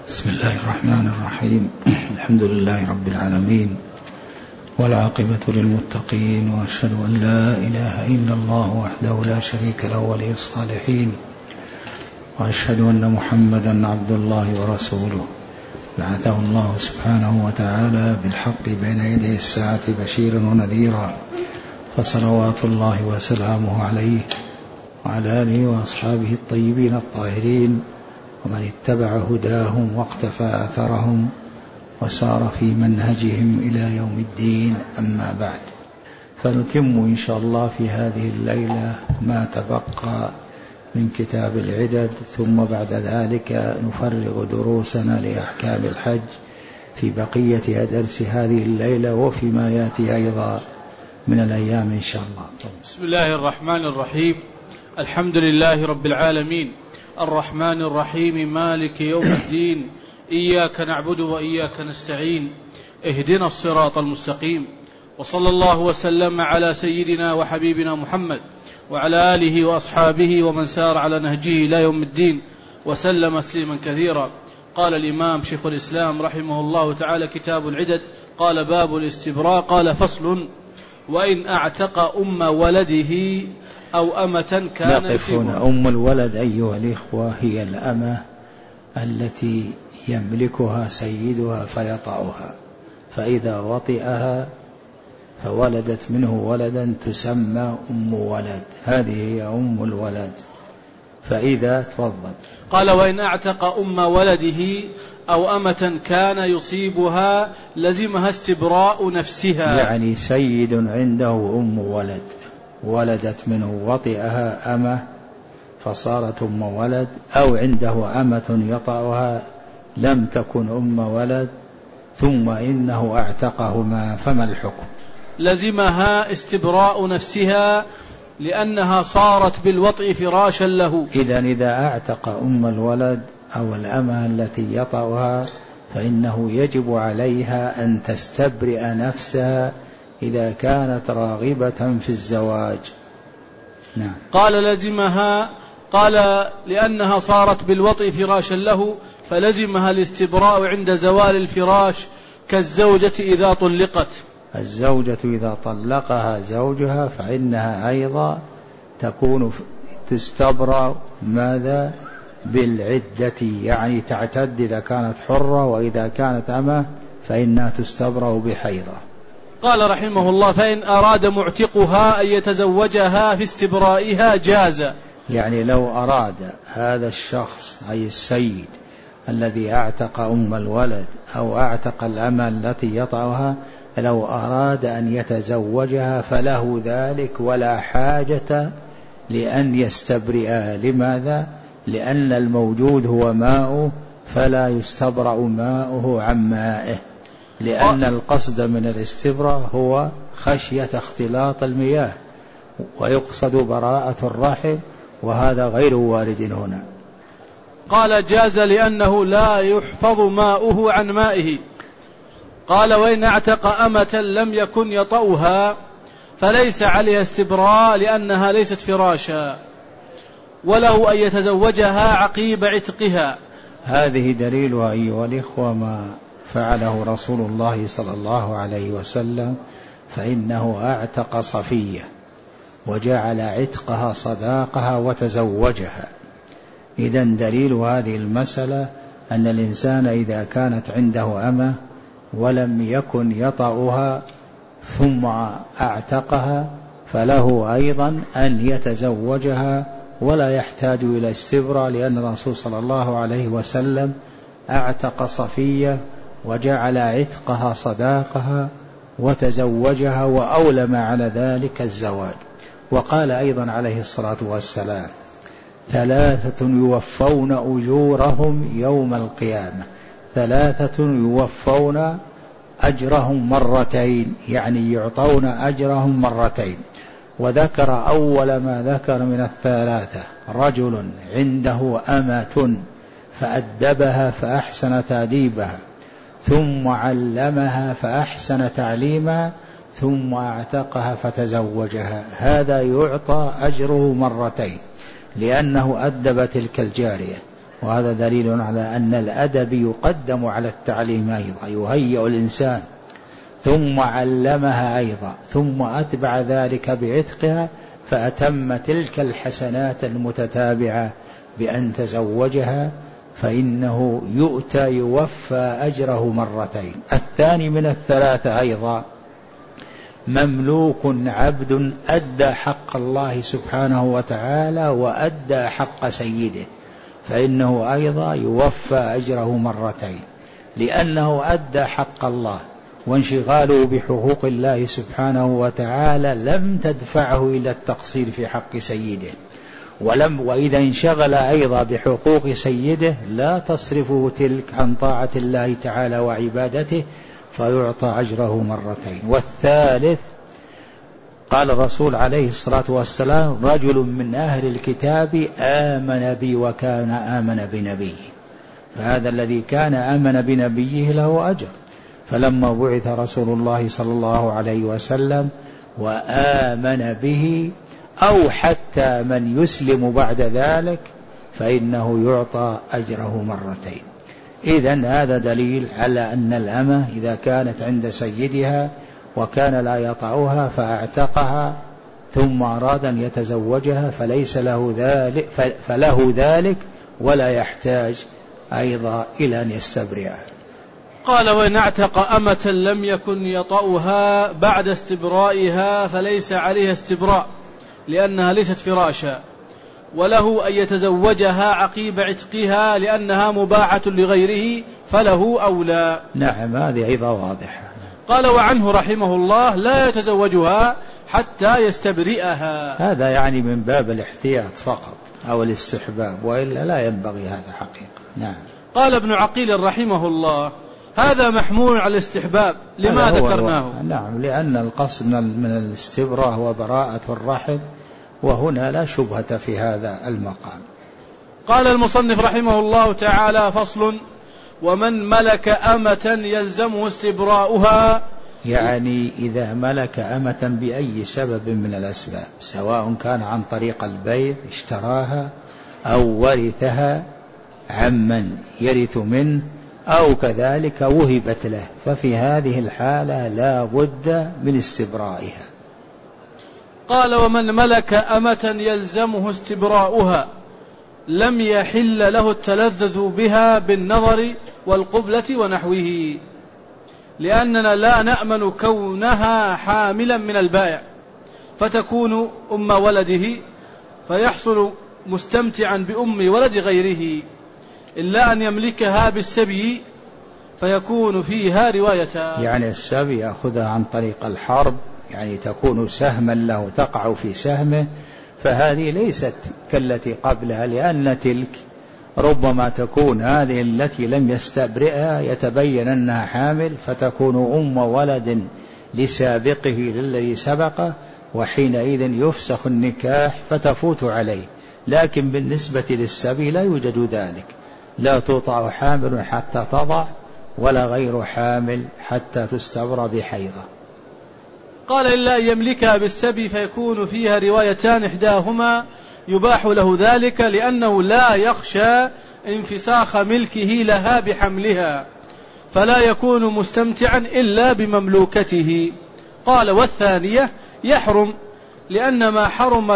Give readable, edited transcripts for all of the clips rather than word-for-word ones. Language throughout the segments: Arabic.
بسم الله الرحمن الرحيم. الحمد لله رب العالمين، والعاقبة للمتقين، وأشهد أن لا إله إلا الله وحده لا شريك له ولي الصالحين، وأشهد أن محمدا عبد الله ورسوله بعثه الله سبحانه وتعالى بالحق بين يدي الساعة بشيرا ونذيرا، فصلوات الله وسلامه عليه وعلى آله وأصحابه الطيبين الطاهرين، ومن اتبع هداهم واقتفى أثرهم وسار في منهجهم إلى يوم الدين. أما بعد، فنتم إن شاء الله في هذه الليلة ما تبقى من كتاب العدد، ثم بعد ذلك نفرغ دروسنا لأحكام الحج في بقية درس هذه الليلة وفيما يأتي أيضا من الأيام إن شاء الله. بسم الله الرحمن الرحيم. الحمد لله رب العالمين، الرحمن الرحيم، مالك يوم الدين، إياك نعبد وإياك نستعين، اهدنا الصراط المستقيم، وصلى الله وسلم على سيدنا وحبيبنا محمد وعلى آله وأصحابه ومن سار على نهجه إلى يوم الدين وسلم تسليما كثيرا. قال الإمام شيخ الإسلام رحمه الله تعالى: كتاب العدد. قال: باب الاستبراء. قال: فصل: وإن أعتق أم ولده أو أمة كان يصيبها. أم الولد أيها الإخوة هي الأمة التي يملكها سيدها فيطأها، فإذا وطئها فولدت منه ولدا تسمى أم ولد، هذه هي أم الولد. فإذا تفضل. قال: وإن أعتق أم ولده أو أمة كان يصيبها لزمها استبراء نفسها. يعني سيد عنده أم ولد ولدت منه وطئها أمة فصارت أم ولد، أو عنده أمة يطأها لم تكن أم ولد ثم إنه أعتقهما، فما الحكم؟ لزمها استبراء نفسها لأنها صارت بالوطء فراشا له. إذا أعتق أم الولد أو الأمة التي يطأها فإنه يجب عليها أن تستبرئ نفسها إذا كانت راغبة في الزواج. نعم. قال: لزمها، قال: لأنها صارت بالوطء فراشا له، فلزمها الاستبراء عند زوال الفراش، كالزوجة إذا طلقت. الزوجة إذا طلقها زوجها فإنها أيضا تكون تستبرأ ماذا؟ بالعدة، يعني تعتد إذا كانت حرة، وإذا كانت أمة فإنها تستبرأ بحيضة. قال رحمه الله: فإن أراد معتقها أن يتزوجها في استبرائها جاز. يعني لو أراد هذا الشخص أي السيد الذي أعتق أم الولد أو أعتق الأمة التي يطأها، لو أراد أن يتزوجها فله ذلك ولا حاجة لأن يستبرئها. لماذا؟ لأن الموجود هو ماؤه، فلا يستبرأ ماؤه عن مائه، لأن القصد من الاستبراء هو خشية اختلاط المياه، ويقصد براءة الرحم، وهذا غير وارد هنا. قال: جاز لأنه لا يحفظ ماؤه عن مائه. قال: وإن اعتق أمة لم يكن يطأها فليس عليها استبراء لأنها ليست فراشا، وله أن يتزوجها عقيب عتقها. هذه دليلها أيها الإخوة ما فعله رسول الله صلى الله عليه وسلم، فإنه أعتق صفية وجعل عتقها صداقها وتزوجها. إذن دليل هذه المسألة أن الإنسان إذا كانت عنده أمة ولم يكن يطأها ثم أعتقها فله أيضا أن يتزوجها ولا يحتاج إلى استبراء، لأن الرسول صلى الله عليه وسلم أعتق صفية وجعل عتقها صداقها وتزوجها، وأولم على ذلك الزواج. وقال أيضا عليه الصلاة والسلام: 3 يوفون أجورهم يوم القيامة، 3 يوفون أجرهم مرتين، يعني يعطون أجرهم مرتين. وذكر أول ما ذكر من 3: رجل عنده أمة فأدبها فأحسن تأديبها، ثم علمها فأحسن تعليمها، ثم أعتقها فتزوجها. هذا يعطى أجره مرتين، لأنه أدب تلك الجارية وهذا دليل على أن الأدب يقدم على التعليم أيضا، يهيئ الإنسان ثم علمها أيضا، ثم أتبع ذلك بعتقها، فأتم تلك الحسنات المتتابعة بأن تزوجها، فإنه يوفى أجره مرتين. الثاني من الثلاثة أيضا مملوك عبد أدى حق الله سبحانه وتعالى وأدى حق سيده، فإنه أيضا يوفى أجره مرتين، لأنه أدى حق الله، وانشغاله بحقوق الله سبحانه وتعالى لم تدفعه إلى التقصير في حق سيده، وإذا انشغل أيضا بحقوق سيده لا تصرفه تلك عن طاعة الله تعالى وعبادته، فيعطى أجره مرتين. والثالث قال الرسول عليه الصلاة والسلام: رجل من أهل الكتاب آمن بي وكان آمن بنبيه، فهذا الذي كان آمن بنبيه له أجر. فلما بعث رسول الله صلى الله عليه وسلم وآمن به أو حتى من يسلم بعد ذلك فإنه يعطى أجره مرتين. إذن هذا دليل على أن الأمة إذا كانت عند سيدها وكان لا يطأها فاعتقها ثم أراد أن يتزوجها فله ذلك ولا يحتاج أيضا إلى أن يستبرئها. قال: وإن اعتق أمة لم يكن يطأها بعد استبرائها فليس عليها استبراء لأنها ليست فراشا، وله أن يتزوجها عقيب عتقها لأنها مباحة لغيره فله أولى. نعم، هذه أيضا واضحة. قال: وعنه رحمه الله: لا يتزوجها حتى يستبرئها. هذا يعني من باب الاحتياط فقط أو الاستحباب، وإلا لا ينبغي هذا حقيقة. نعم. قال ابن عقيل رحمه الله: هذا محمول على الاستحباب لما ذكرناه. نعم، لأن القصد من الاستبراء هو براءة الرحم، وهنا لا شبهة في هذا المقام. قال المصنف رحمه الله تعالى: فصل: ومن ملك أمة يلزمه استبراؤها، يعني إذا ملك أمة بأي سبب من الأسباب، سواء كان عن طريق البيع اشتراها أو ورثها عمن يرث منه أو كذلك وهبت له، ففي هذه الحالة لا بد من استبرائها. قال: ومن ملك أمة يلزمه استبراؤها لم يحل له التلذذ بها بالنظر والقبلة ونحوه، لأننا لا نأمن كونها حاملا من البائع فتكون أم ولده فيحصل مستمتعا بأم ولد غيره، إلا أن يملكها بالسبي فيكون فيها روايتان. يعني السبي يأخذها عن طريق الحرب، يعني تكون سهما له تقع في سهمه، فهذه ليست كالتي قبلها، لأن تلك ربما تكون هذه التي لم يستبرئها يتبين أنها حامل فتكون أم ولد لسابقه للذي سبقه، وحينئذ يفسخ النكاح فتفوت عليه. لكن بالنسبة للسبي لا يوجد ذلك، لا تطع حامل حتى تضع ولا غير حامل حتى تستبرى بحيضة. قال: إلا أن يملكها بالسبي فيكون فيها روايتان، إحداهما يباح له ذلك لأنه لا يخشى انفساخ ملكه لها بحملها، فلا يكون مستمتعا إلا بمملوكته. قال: والثانية يحرم لأن ما حرم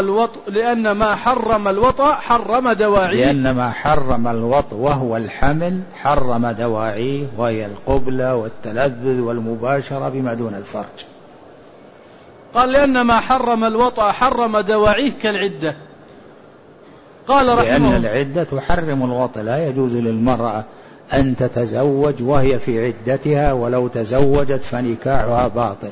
الوطأ حرم دواعيه، لأن ما حرم الوطأ وهو الحمل حرم دواعيه، وهي القبلة والتلذذ والمباشرة بما دون الفرج. قال: لأن ما حرم الوطأ حرم دواعيه كالعدة. قال لأن العدة تحرم الوطأ، لا يجوز للمرأة أن تتزوج وهي في عدتها، ولو تزوجت فنكاحها باطل.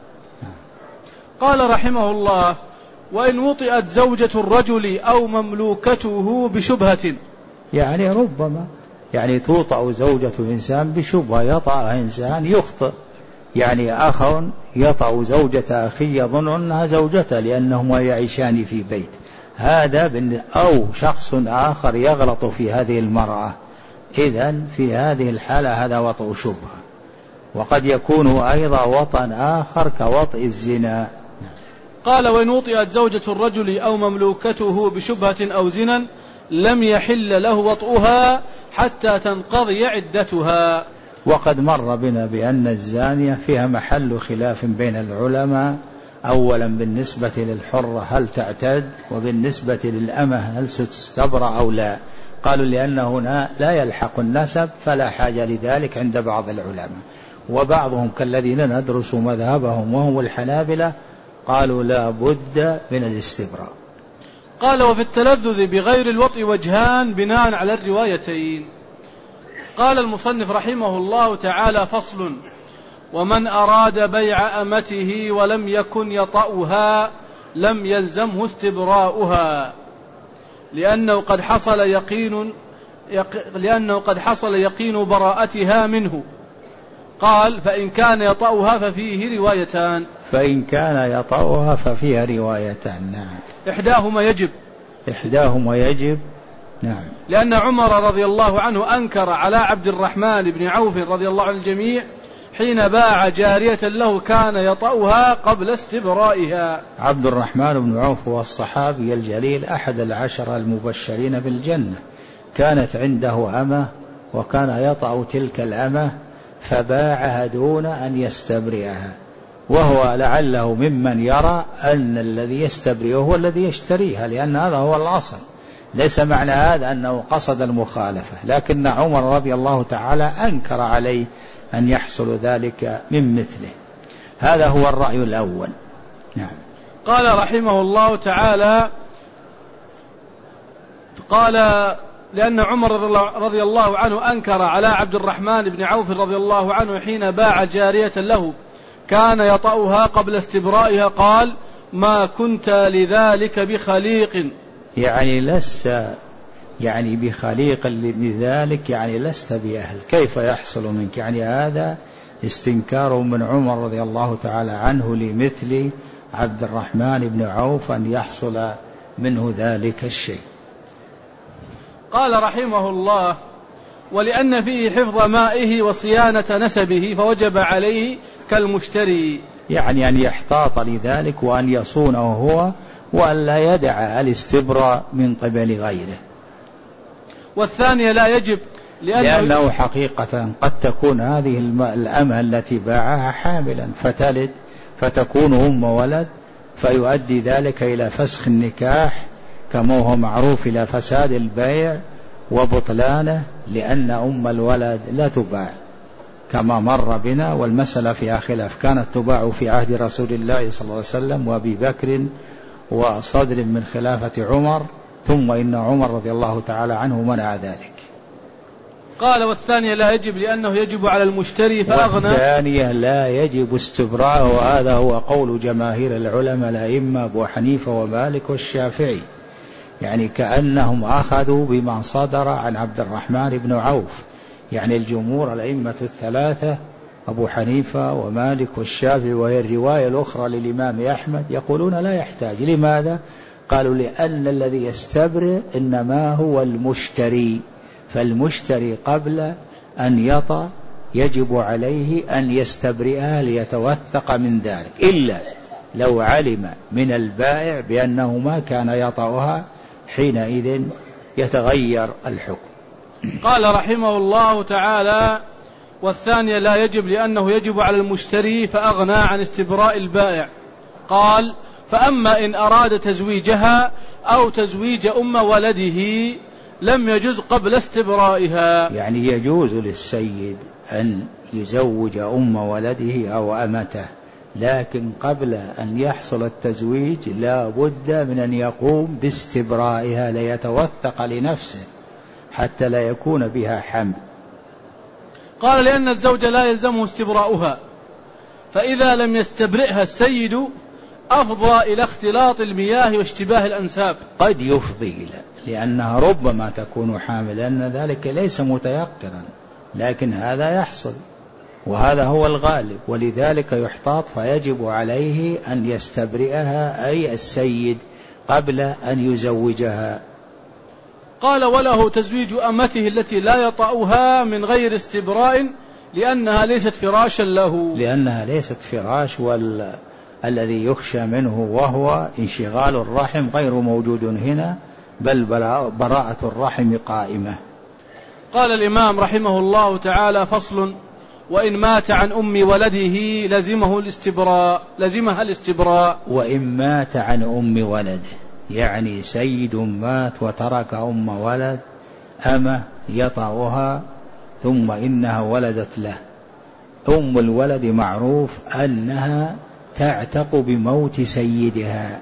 قال رحمه الله: وإن وطئت زوجة الرجل أو مملوكته بشبهة، يعني ربما يعني توطأ زوجة إنسان بشبهة، يطأها إنسان يخطئ، يعني أخ يطأ زوجة أخي يظن أنها زوجته لأنهما يعيشان في بيت، هذا أو شخص آخر يغلط في هذه المرأة، إذن في هذه الحالة هذا وطأ شبهة. وقد يكون أيضا وطأ آخر كوطأ الزنا. قال: وإن وطئت زوجة الرجل أو مملوكته بشبهة أو زنا لم يحل له وطئها حتى تنقضي عدتها. وقد مر بنا بأن الزانية فيها محل خلاف بين العلماء، أولا بالنسبة للحرة هل تعتد، وبالنسبة للأمة هل ستستبرأ أو لا. قالوا لأن هنا لا يلحق النسب فلا حاجة لذلك عند بعض العلماء، وبعضهم كالذين ندرس مذهبهم وهم الحنابلة قالوا لا بد من الاستبراء. قال وفي التلذذ بغير الوطء وجهان بناء على الروايتين. قال المصنف رحمه الله تعالى: فصل: ومن أراد بيع أمته ولم يكن يطأها لم يلزمه استبراؤها، لأنه قد حصل يقين براءتها منه. قال: فإن كان يطأها ففيه روايتان. فإن كان يطأها ففيها روايتان، نعم. إحداهما يجب، نعم. لأن عمر رضي الله عنه أنكر على عبد الرحمن بن عوف رضي الله عن الجميع حين باع جارية له كان يطأها قبل استبرائها. عبد الرحمن بن عوف هو الصحابي الجليل أحد العشرة المبشرين بالجنة، كانت عنده أمة وكان يطأ تلك الأمة فباعها دون أن يستبرئها، وهو لعله ممن يرى أن الذي يستبرئه هو الذي يشتريها، لأن هذا هو الأصل. ليس معنى هذا أنه قصد المخالفة، لكن عمر رضي الله تعالى أنكر عليه أن يحصل ذلك من مثله. هذا هو الرأي الأول، نعم. قال رحمه الله تعالى: قال لأن عمر رضي الله عنه أنكر على عبد الرحمن بن عوف رضي الله عنه حين باع جارية له كان يطأها قبل استبرائها، قال: ما كنت لذلك بخليق، يعني لست بخليق لذلك، يعني لست بأهل، كيف يحصل منك؟ يعني هذا استنكار من عمر رضي الله تعالى عنه لمثل عبد الرحمن بن عوف أن يحصل منه ذلك الشيء. قال رحمه الله: ولأن فيه حفظ مائه وصيانة نسبه فوجب عليه كالمشتري، يعني أن يحتاط لذلك وأن يصونه هو وأن لا يدع الاستبراء من قبل غيره. والثانية لا يجب لأنه حقيقة قد تكون هذه الأمة التي باعها حاملا فتلد فتكون أم ولد، فيؤدي ذلك إلى فسخ النكاح كما هو معروف، إلى فساد البيع وبطلانه، لأن أم الولد لا تباع كما مر بنا، والمسألة فيها خلاف. كانت تباع في عهد رسول الله صلى الله عليه وسلم وأبي بكر وصدر من خلافة عمر، ثم إن عمر رضي الله تعالى عنه منع ذلك. قال: والثانية لا يجب لأنه يجب على المشتري فأغنى. والثانية لا يجب استبراءه، وهذا هو قول جماهير العلماء الأئمة أبو حنيفة ومالك والشافعي، يعني كأنهم أخذوا بما صدر عن عبد الرحمن بن عوف، يعني الجمهور الأئمة الثلاثة أبو حنيفة ومالك والشافعي، وهي الرواية الأخرى للإمام أحمد، يقولون لا يحتاج. لماذا؟ قالوا لأن الذي يستبرئ إنما هو المشتري، فالمشتري قبل أن يطأ يجب عليه أن يستبرئها ليتوثق من ذلك، إلا لو علم من البائع بأنه ما كان يطأها، حينئذ يتغير الحكم. قال رحمه الله تعالى: والثانية لا يجب لأنه يجب على المشتري فأغنى عن استبراء البائع. قال: فأما إن أراد تزويجها أو تزويج أم ولده لم يجوز قبل استبرائها. يعني يجوز للسيد أن يزوج أم ولده أو أمته، لكن قبل أن يحصل التزويج لا بد من أن يقوم باستبرائها ليتوثق لنفسه حتى لا يكون بها حمل. قال: لأن الزوج لا يلزمه استبراؤها، فإذا لم يستبرئها السيد أفضى إلى اختلاط المياه واشتباه الأنساب. قد يفضي لأنها ربما تكون حامل، لأن ذلك ليس متيقنا، لكن هذا يحصل وهذا هو الغالب، ولذلك يحتاط، فيجب عليه أن يستبرئها أي السيد قبل أن يزوجها. قال: وله تزويج أمته التي لا يطأها من غير استبراء لأنها ليست فراشا له. لأنها ليست فراش، الذي يخشى منه وهو انشغال الرحم غير موجود هنا، بل براءة الرحم قائمة. قال الإمام رحمه الله تعالى: فصل: وإن مات عن أم ولده لزمها الاستبراء. وإن مات عن أم ولده، يعني سيد مات وترك أم ولد أمة يطأها ثم إنها ولدت له. أم الولد معروف أنها تعتق بموت سيدها،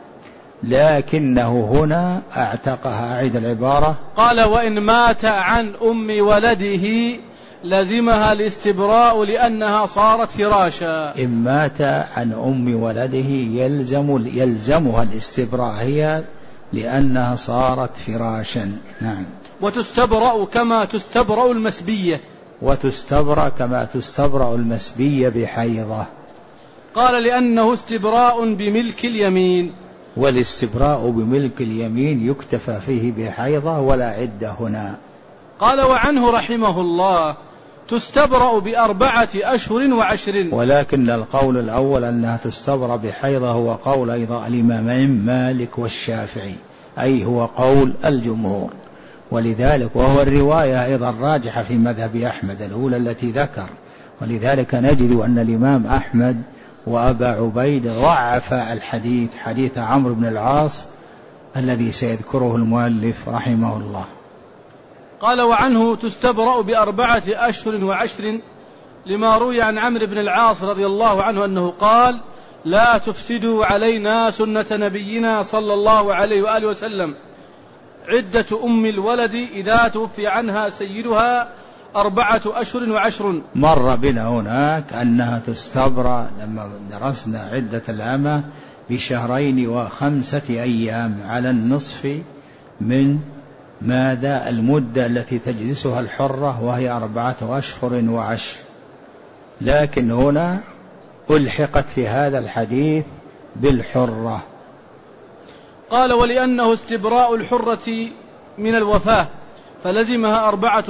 لكنه هنا اعتقها. أعيد العبارة. قال: وإن مات عن أم ولده لزمها الاستبراء لأنها صارت فراشا. إن مات عن أم ولده يلزمها الاستبراء هي لأنها صارت فراشا. نعم. وتستبرأ كما تستبرأ المسبية. وتستبرأ كما تستبرأ المسبية بحيضة. قال: لأنه استبراء بملك اليمين. والاستبراء بملك اليمين يكتفى فيه بحيضة ولا عدة هنا. قال: وعنه رحمه الله: تستبرأ ب4 أشهر و10. ولكن القول الأول أنها تستبرأ بحيضة هو قول أيضا الإمامين مالك والشافعي، أي هو قول الجمهور. ولذلك وهو الرواية أيضا راجحة في مذهب أحمد الأولى التي ذكر. ولذلك نجد أن الإمام أحمد وأبا عبيد ضعف الحديث، حديث عمرو بن العاص الذي سيذكره المؤلف رحمه الله. قال: وعنه تستبرأ ب4 أشهر و10 لما روي عن عمرو بن العاص رضي الله عنه أنه قال: لا تفسدوا علينا سنة نبينا صلى الله عليه وآله وسلم. عدة أم الولد إذا توفي عنها سيدها 4 أشهر و10. مر بنا هناك أنها تستبرأ لما درسنا عدة الأمة ب2 و5 أيام على النصف من ماذا المدة التي تجلسها الحرة، وهي 4 أشهر و10. لكن هنا ألحقت في هذا الحديث بالحرة. قال: ولأنه استبراء الحرة من الوفاة فلزمها 4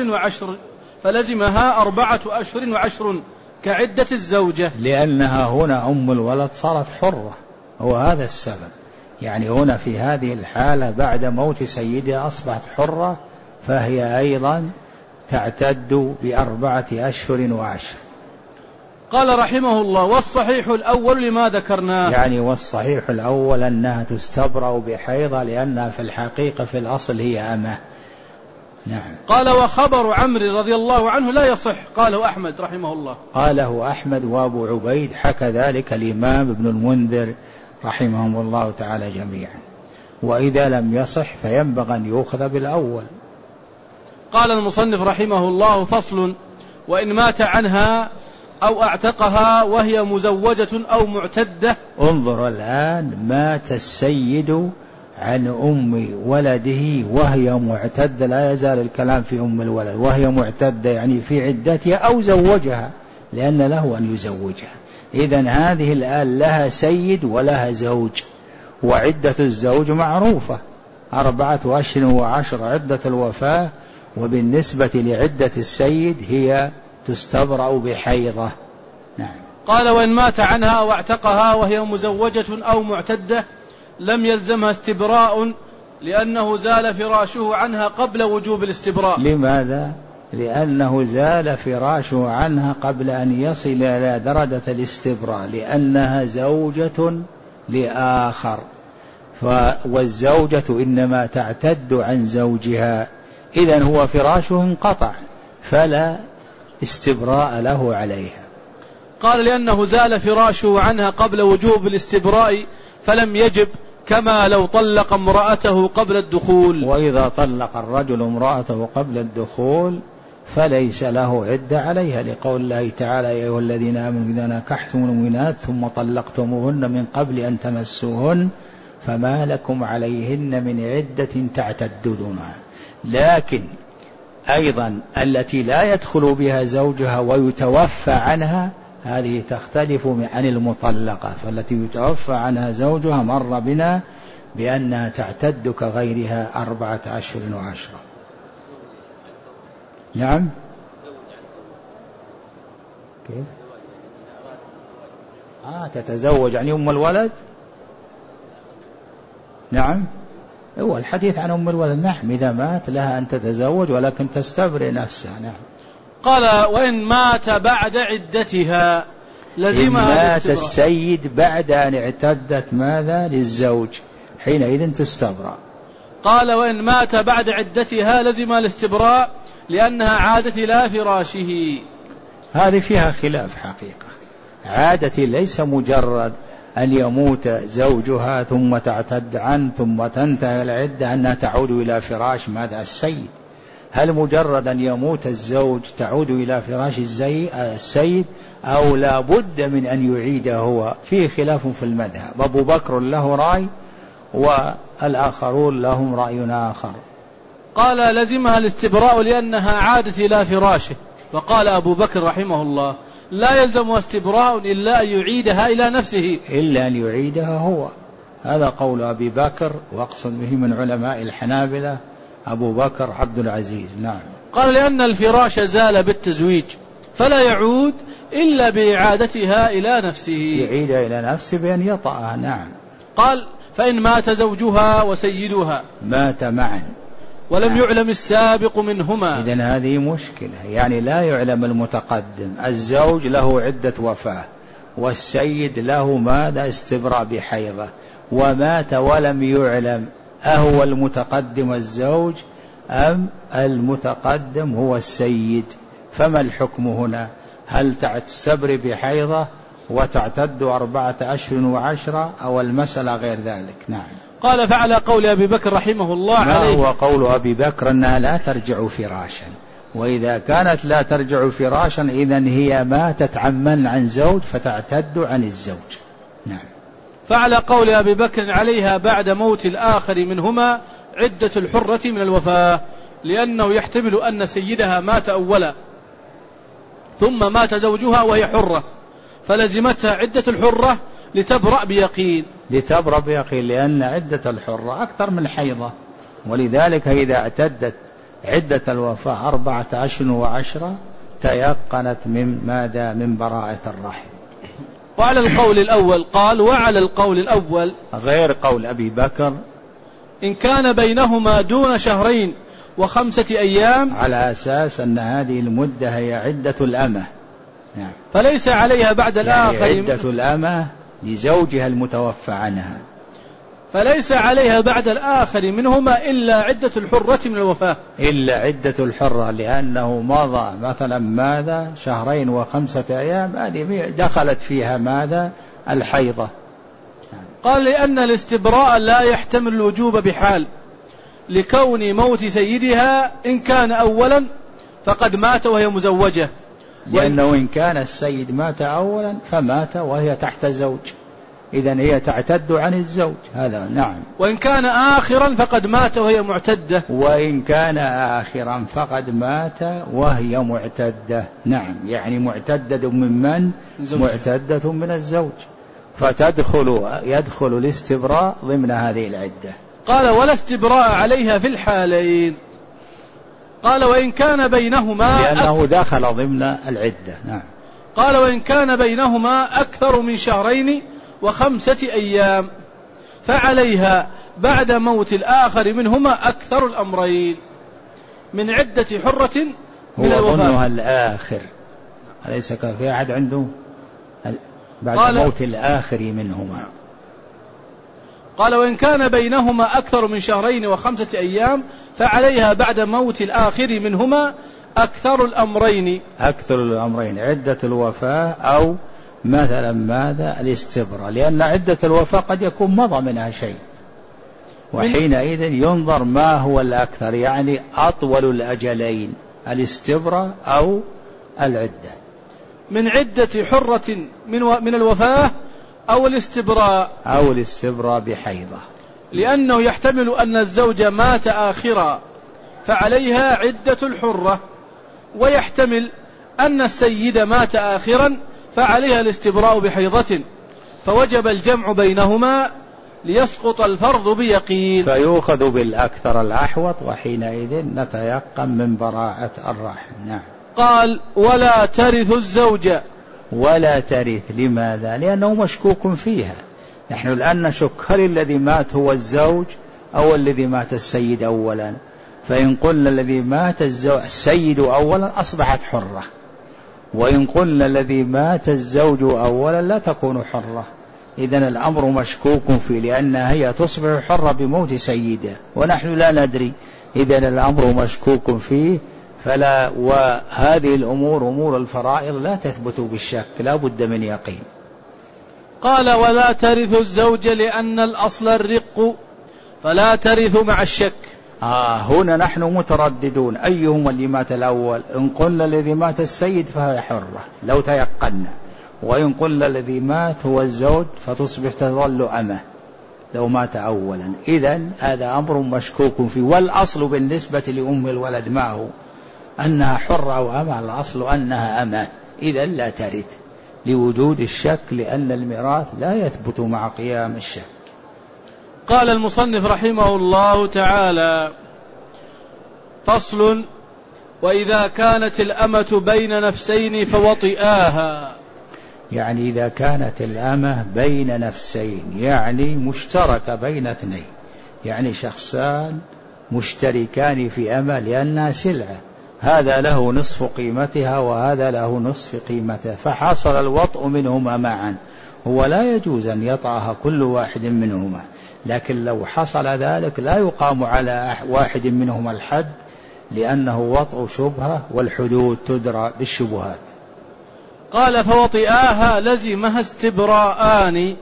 أشهر و10 كعدة الزوجة. لأنها هنا أم الولد صارت حرة، وهذا السبب. يعني هنا في هذه الحالة بعد موت سيدها أصبحت حرة، فهي أيضا تعتد ب4 أشهر و10. قال رحمه الله: والصحيح الأول لما ذكرناه. يعني والصحيح الأول أنها تستبرأ بحيضة لأنها في الحقيقة في الأصل هي أمة. نعم. قال: وخبر عمرو رضي الله عنه لا يصح. قاله أحمد رحمه الله. قاله أحمد وأبو عبيد، حكى ذلك الإمام ابن المنذر رحمهم الله تعالى جميعا. وإذا لم يصح فينبغي أن يؤخذ بالأول. قال المصنف رحمه الله: فصل: وإن مات عنها أو اعتقها وهي مزوجة أو معتدة. انظر الآن، مات السيد عن أم ولده وهي معتدة، لا يزال الكلام في أم الولد، وهي معتدة يعني في عدتها أو زوجها لأن له أن يزوجها. إذن هذه الآن لها سيد ولها زوج، وعدة الزوج معروفة 4 أشهر و10 عدة الوفاة، وبالنسبة لعدة السيد هي تستبرأ بحيضة. نعم. قال: وإن مات عنها أو اعتقها وهي مزوجة أو معتدة لم يلزمها استبراء لأنه زال فراشه عنها قبل وجوب الاستبراء. لماذا؟ لأنه زال فراشه عنها قبل أن يصل إلى درجة الاستبراء، لأنها زوجة لآخر، والزوجة إنما تعتد عن زوجها، إذن هو فراشه انقطع فلا استبراء له عليها. قال: لأنه زال فراشه عنها قبل وجوب الاستبراء فلم يجب، كما لو طلق امرأته قبل الدخول. وإذا طلق الرجل امرأته قبل الدخول فليس له عدة عليها، لقول الله تعالى: يا أيها الذين آمنوا إذا نكحتم المؤمنات ثم طلقتموهن من قبل أن تمسوهن فما لكم عليهن من عدة تعتدونها. لكن أيضا التي لا يدخل بها زوجها ويتوفى عنها هذه تختلف عن المطلقة، فالتي يتوفى عنها زوجها مر بنا بأنها تعتد كغيرها 4 أشهر و10. نعم. كيف؟ تتزوج يعني أم الولد. نعم. هو الحديث عن أم الولد. نعم إذا مات لها أن تتزوج ولكن تستبرئ نفسها. نعم. قال وإن مات بعد عدتها لزمها مات السيد بعد أن اعتدت ماذا للزوج حينئذ تستبرأ. قال وإن مات بعد عدتها لزم الاستبراء لأنها عادت إلى فراشه. هذه فيها خلاف حقيقة. عادة ليس مجرد أن يموت زوجها ثم تعتد عنه ثم تنتهي العدة أنها تعود إلى فراش ماذا السيد. هل مجرد أن يموت الزوج تعود إلى فراش السيد أو لا بد من أن يعيده هو؟ فيه خلاف في المذهب. أبو بكر له رأي والآخرون لهم رأي آخر. قال لزمها الاستبراء لأنها عادت إلى فراشه. وقال أبو بكر رحمه الله لا يلزم استبراء إلا أن يعيدها إلى نفسه. إلا أن يعيدها هو. هذا قول أبي بكر وأقصد به من علماء الحنابلة أبو بكر عبد العزيز. نعم. قال لأن الفراش زال بالتزويج فلا يعود إلا بإعادتها إلى نفسه. يعيدها إلى نفسه بأن يطأها. نعم. قال فإن مات زوجها وسيدها مات معا ولم يعلم السابق منهما. إذن هذه مشكلة. يعني لا يعلم المتقدم. الزوج له عدة وفاة والسيد له ماذا استبراء بحيضة ومات ولم يعلم أهو المتقدم الزوج أم المتقدم هو السيد؟ فما الحكم هنا؟ هل تستبرئ بحيضة وتعتد 4 أشهر و10 أو المسألة غير ذلك؟ نعم. قال فعلى قول أبي بكر رحمه الله ما عليه. هو قول أبي بكر أنها لا ترجع فراشا. وإذا كانت لا ترجع فراشا إذن هي ماتت عن زوج فتعتد عن الزوج. نعم. فعلى قول أبي بكر عليها بعد موت الآخر منهما عدة الحرة من الوفاة لأنه يحتمل أن سيدها مات أولا ثم مات زوجها وهي حرة فلزمتها عدة الحرة لتبرأ بيقين. لتبرأ بيقين لأن عدة الحرة أكثر من حيضة ولذلك إذا اعتدت عدة الوفاة 4 أشهر و10 تيقنت من ماذا؟ من براءة الرحم. وعلى القول الأول قال وعلى القول الأول غير قول أبي بكر إن كان بينهما دون 2 و5 أيام على أساس أن هذه المدة هي عدة الأمة. نعم. فليس عليها بعد الآخر يعني عدة الأمة لزوجها المتوفى عنها. فليس عليها بعد الآخر منهما إلا عدة الحرة من الوفاة. إلا عدة الحرة لأنه مضى مثلا ماذا 2 و5 أيام هذه دخلت فيها ماذا الحيضة. قال لأن الاستبراء لا يحتمل الوجوب بحال لكون موت سيدها إن كان أولا فقد مات وهي مزوجة. لأنه إن كان السيد مات أولا فمات وهي تحت زوج إذن هي تعتد عن الزوج. هذا. نعم. وإن كان آخرا فقد مات وهي معتدة. وإن كان آخرا فقد مات وهي معتدة. نعم. يعني معتدة من معتدة من الزوج يدخل الاستبراء ضمن هذه العدة. قال ولا استبراء عليها في الحالين. قال وإن كان بينهما لأنه دخل ضمن العدة. نعم. قال وإن كان بينهما أكثر من 2 و5 أيام فعليها بعد موت الآخر منهما أكثر الأمرين من عدة حرة من الوفاة. هو ظنها الآخر أليس في أحد عنده بعد موت الآخر منهما. قال وإن كان بينهما أكثر من 2 و5 أيام فعليها بعد موت الآخر منهما أكثر الأمرين. أكثر الأمرين عدة الوفاة أو مثلا ماذا الاستبراء لأن عدة الوفاة قد يكون مضى منها شيء وحينئذ ينظر ما هو الأكثر يعني أطول الأجلين الاستبراء أو العدة. من عدة حرة من الوفاة أو الاستبراء بحيضة لأنه يحتمل أن الزوج مات آخرا فعليها عدة الحرة ويحتمل أن السيد مات آخرا فعليها الاستبراء بحيضة فوجب الجمع بينهما ليسقط الفرض بيقين. فيؤخذ بالأكثر الأحوط وحينئذ نتيقن من براءة الرحم. نعم. قال ولا ترث الزوجة. ولا ترث لماذا؟ لأنه مشكوك فيها. نحن الآن نشك هل الذي مات هو الزوج أو الذي مات السيد أولا؟ فإن قلنا الذي مات السيد أولا أصبحت حرة، وإن قلنا الذي مات الزوج أولا لا تكون حرة. إذن الأمر مشكوك فيه، لأنها هي تصبح حرة بموت سيدها ونحن لا ندري. إذن الأمر مشكوك فيه، وهذه الأمور أمور الفرائض لا تثبت بالشك، لا بد من يقين. قال: ولا ترث الزوج لأن الأصل الرق فلا ترث مع الشك. هنا نحن مترددون أيهما اللي مات الأول. إن قلنا الذي مات السيد فهي حرة لو تيقنا، وإن قلنا الذي مات هو الزوج فتصبح تظل أمه لو مات أولا. إذن هذا أمر مشكوك فيه، والأصل بالنسبة لأم الولد معه أنها حرة أو أمه، الأصل أنها أمه، إذن لا ترث لوجود الشك، لأن الميراث لا يثبت مع قيام الشك. قال المصنف رحمه الله تعالى: فصل: وإذا كانت الأمة بين نفسين فوطئاها. يعني إذا كانت الأمة بين نفسين، يعني مشتركة بين اثنين، يعني شخصان مشتركان في أمة لأنها سلعة، هذا له نصف قيمتها وهذا له نصف قيمتها، فحصل الوطء منهما معا، هو لا يجوز أن يطأها كل واحد منهما، لكن لو حصل ذلك لا يقام على واحد منهما الحد، لأنه وطء شبهة والحدود تدرى بالشبهات. قال: فوطئاها لزمها استبراءان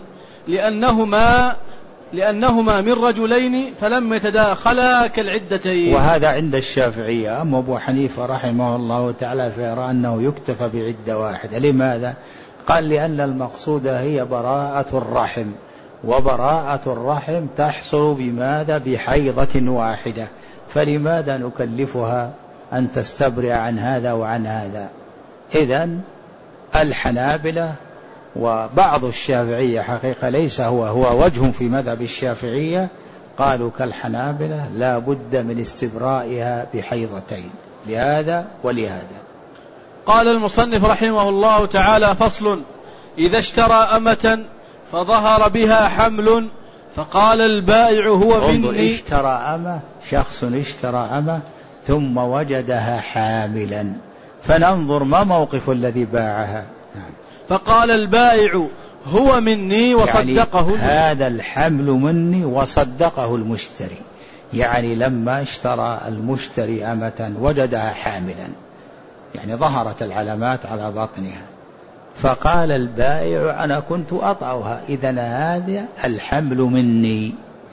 لأنهما من رجلين فلم يتداخلا كالعدتين. وهذا عند الشافعية. أما أبو حنيفة رحمه الله تعالى فيرى أنه يكتفى بعدة واحدة. لماذا؟ قال: لأن المقصود هي براءة الرحم، وبراءة الرحم تحصل بماذا؟ بحيضة واحدة، فلماذا نكلفها أن تستبرئ عن هذا وعن هذا؟ إذن الحنابلة وبعض الشافعية حقيقة ليس هو وجه في مذهب الشافعية، قالوا كالحنابلة لا بد من استبرائها بحيضتين، لهذا ولهذا. قال المصنف رحمه الله تعالى: فصل: إذا اشترى أمة فظهر بها حمل فقال البائع هو مني. اشترى أمة، شخص اشترى أمة ثم وجدها حاملا، فننظر ما موقف الذي باعها. فقال البائع هو مني وصدقه، يعني هذا الحمل مني وصدقه المشتري، يعني لما اشترى المشتري أمة وجدها حاملا، يعني ظهرت العلامات على بطنها، فقال البائع أنا كنت أطأها، إذن هذا الحمل مني،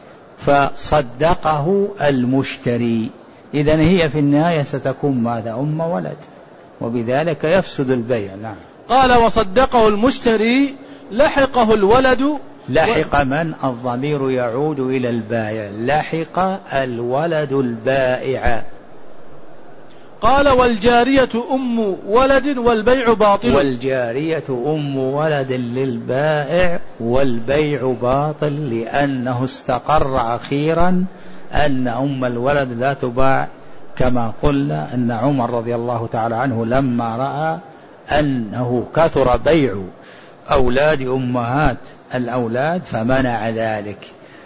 فصدقه المشتري، إذن هي في النهاية ستكون ماذا؟ أم ولد، وبذلك يفسد البيع. نعم. قال: وصدقه المشتري لحقه الولد. لحق من؟ الضمير يعود إلى البائع، لحق الولد البائع. قال: والجارية أم ولد والبيع باطل. والجارية أم ولد للبائع والبيع باطل، لأنه استقر أخيرا أن أم الولد لا تباع، كما قلنا أن عمر رضي الله تعالى عنه لما رأى أنه كثر بيع أولاد أمهات الأولاد فمنع ذلك،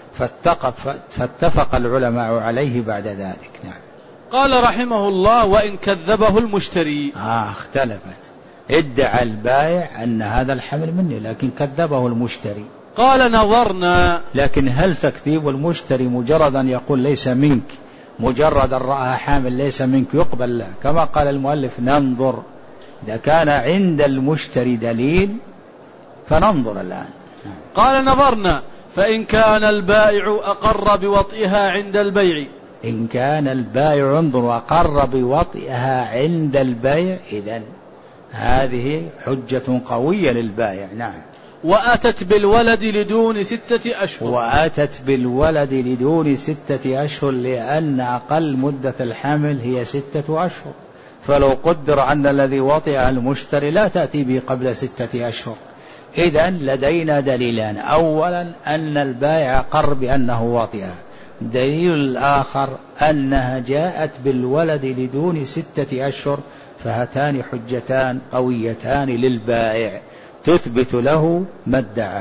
فاتفق العلماء عليه بعد ذلك. نعم. قال رحمه الله: وإن كذبه المشتري. اختلفت، ادعى البائع أن هذا الحمل مني لكن كذبه المشتري. قال: نظرنا. لكن هل تكذيب المشتري مجرد أن يقول ليس منك، مجرد أن رأى حامل ليس منك يقبل له؟ كما قال المؤلف ننظر، إذا كان عند المشتري دليل فننظر الآن. قال: نظرنا، فإن كان البائع أقر بوطئها عند البيع. إن كان البائع انظر وأقر بوطئها عند البيع، إذن هذه حجة قوية للبائع. نعم. وأتت بالولد لدون 6 أشهر. وأتت بالولد لدون 6 أشهر، لأن أقل مدة الحمل هي 6 أشهر، فلو قدر أن الذي وطئ المشتري لا تأتي به قبل 6 أشهر. إذن لدينا دليلان: أولا أن البائع أقر بأنه وطئها، دليل الآخر أنها جاءت بالولد لدون 6 أشهر، فهاتان حجتان قويتان للبائع تثبت له ما ادعاه.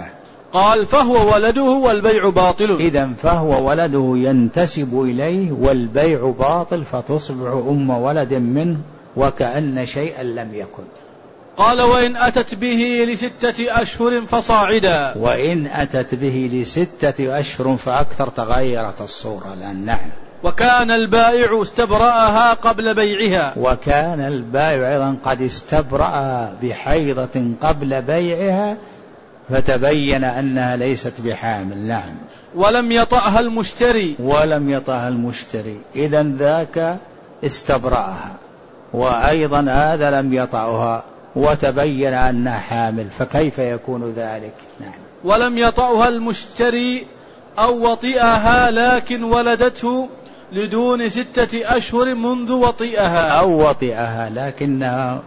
قال فهو ولده والبيع باطل. إذن فهو ولده ينتسب إليه والبيع باطل، فتصبح أم ولد منه وكأن شيئا لم يكن. قال وإن أتت به ل6 أشهر فصاعدا. وإن أتت به ل6 أشهر فأكثر تغيرت الصورة الآن. نعم. وكان البائع استبرأها قبل بيعها. وكان البائع أيضا قد استبرأ بحيضة قبل بيعها فتبين أنها ليست بحامل. نعم. ولم يطأها المشتري. ولم يطأها المشتري، إذن ذاك استبرأها، وأيضا هذا لم يطأها وتبين أنها حامل، فكيف يكون ذلك؟ نعم. ولم يطأها المشتري أو وطئها لكن ولدته لدون 6 أشهر منذ وطئها. أو وطئها لكنها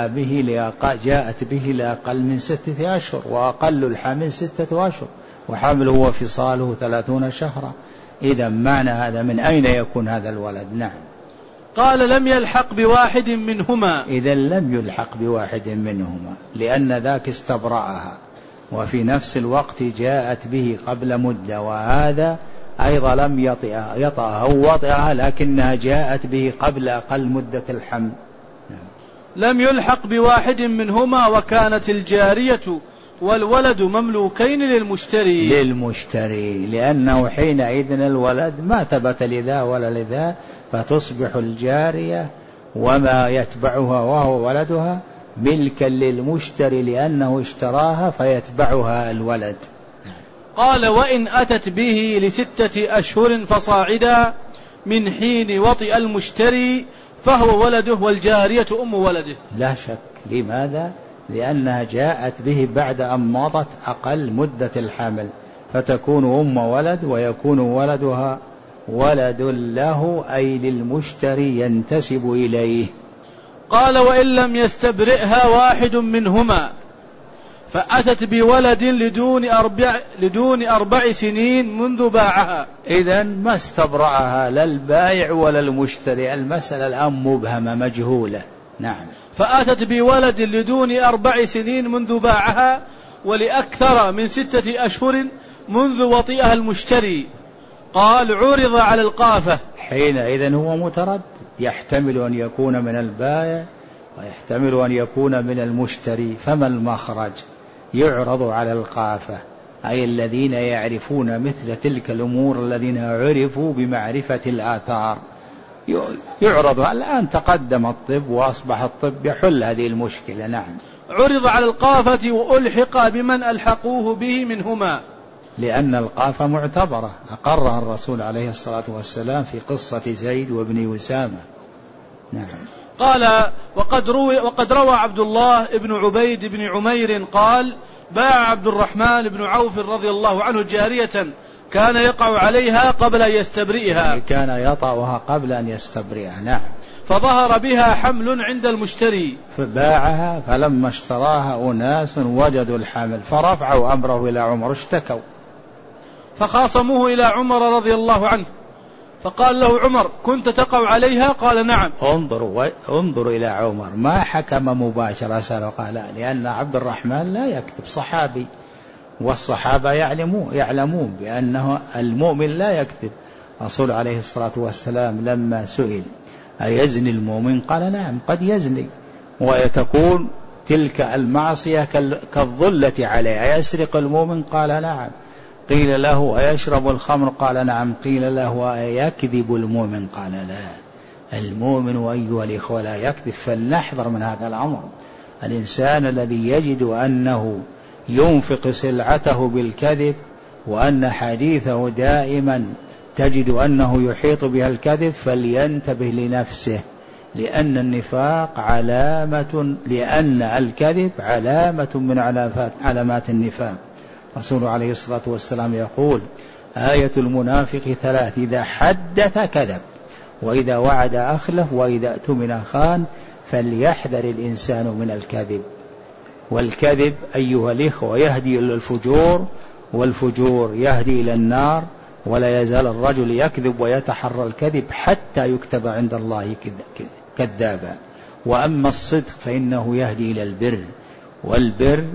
جاءت به لأقل من 6 أشهر، وأقل الحمل 6 أشهر، وحمله وفصاله 30 شهرا. إذا معنى هذا من أين يكون هذا الولد؟ نعم. قال لم يلحق بواحد منهما. إذا لم يلحق بواحد منهما، لأن ذاك استبرأها وفي نفس الوقت جاءت به قبل مدة، وهذا أيضا لم يطأها أو وطئها لكنها جاءت به قبل أقل مدة الحمل. لم يلحق بواحد منهما، وكانت الجارية والولد مملوكين للمشتري، لأنه حينئذ الولد ما ثبت لذا ولا لذا، فتصبح الجارية وما يتبعها وهو ولدها ملكا للمشتري لأنه اشتراها فيتبعها الولد. قال وإن أتت به ل6 أشهر فصاعدا من حين وطئ المشتري فهو ولده والجارية أم ولده. لا شك. لماذا؟ لأنها جاءت به بعد أن مضت أقل مدة الحمل، فتكون أم ولد ويكون ولدها ولد له أي للمشتري ينتسب إليه. قال وإن لم يستبرئها واحد منهما فأتت بولد لدون 4 سنين منذ باعها. إذن ما استبرأها لا البائع ولا المشتري، المسألة الآن مبهمة مجهولة. نعم. فأتت بولد لدون 4 سنين منذ باعها ولأكثر من 6 أشهر منذ وطئها المشتري. قال عرض على القافة. حينئذ هو متردد، يحتمل أن يكون من البائع ويحتمل أن يكون من المشتري، فما المخرج؟ يعرض على القافة، أي الذين يعرفون مثل تلك الأمور، الذين عرفوا بمعرفة الآثار. يعرض. الآن تقدم الطب وأصبح الطب يحل هذه المشكلة. نعم. عرض على القافة وألحق بمن ألحقوه به منهما، لأن القافة معتبرة أقرها الرسول عليه الصلاة والسلام في قصة زيد وابن أسامة. نعم. قال وقد روى عبد الله بن عبيد بن عمير قال باع عبد الرحمن بن عوف رضي الله عنه جارية كان يقع عليها قبل أن يستبرئها. كان يطأها قبل أن يستبرئها. نعم. فظهر بها حمل عند المشتري فباعها، فلما اشتراها أناس وجدوا الحمل فرفعوا أمره إلى عمر، اشتكوا فخاصموه إلى عمر رضي الله عنه، فقال له عمر كنت تقع عليها؟ قال نعم. انظروا إلى عمر، ما حكم مباشرة سأله، قال لا، لأن عبد الرحمن لا يكتب، صحابي، والصحابة يعلمون بأنه المؤمن لا يكذب. الرسول عليه الصلاة والسلام لما سئل أيزني المؤمن؟ قال نعم قد يزني، وتكون تلك المعصية كالظلة عليه. أيسرق المؤمن؟ قال نعم. قيل له أيشرب الخمر؟ قال نعم. قيل له أيكذب المؤمن؟ قال لا، المؤمن أيها الإخوة لا يكذب. فلنحذر من هذا الأمر. الإنسان الذي يجد أنه ينفق سلعته بالكذب، وأن حديثه دائما تجد أنه يحيط بها الكذب، فلينتبه لنفسه، لأن الكذب علامة من علامات النفاق. رسول عليه الصلاة والسلام يقول آية المنافق 3: إذا حدث كذب، وإذا وعد أخلف، وإذا اؤتمن خان. فليحذر الإنسان من الكذب. والكذب أيها الإخوة يهدي إلى الفجور، والفجور يهدي إلى النار، ولا يزال الرجل يكذب ويتحرى الكذب حتى يكتب عند الله كذابا. وأما الصدق فإنه يهدي إلى البر، والبر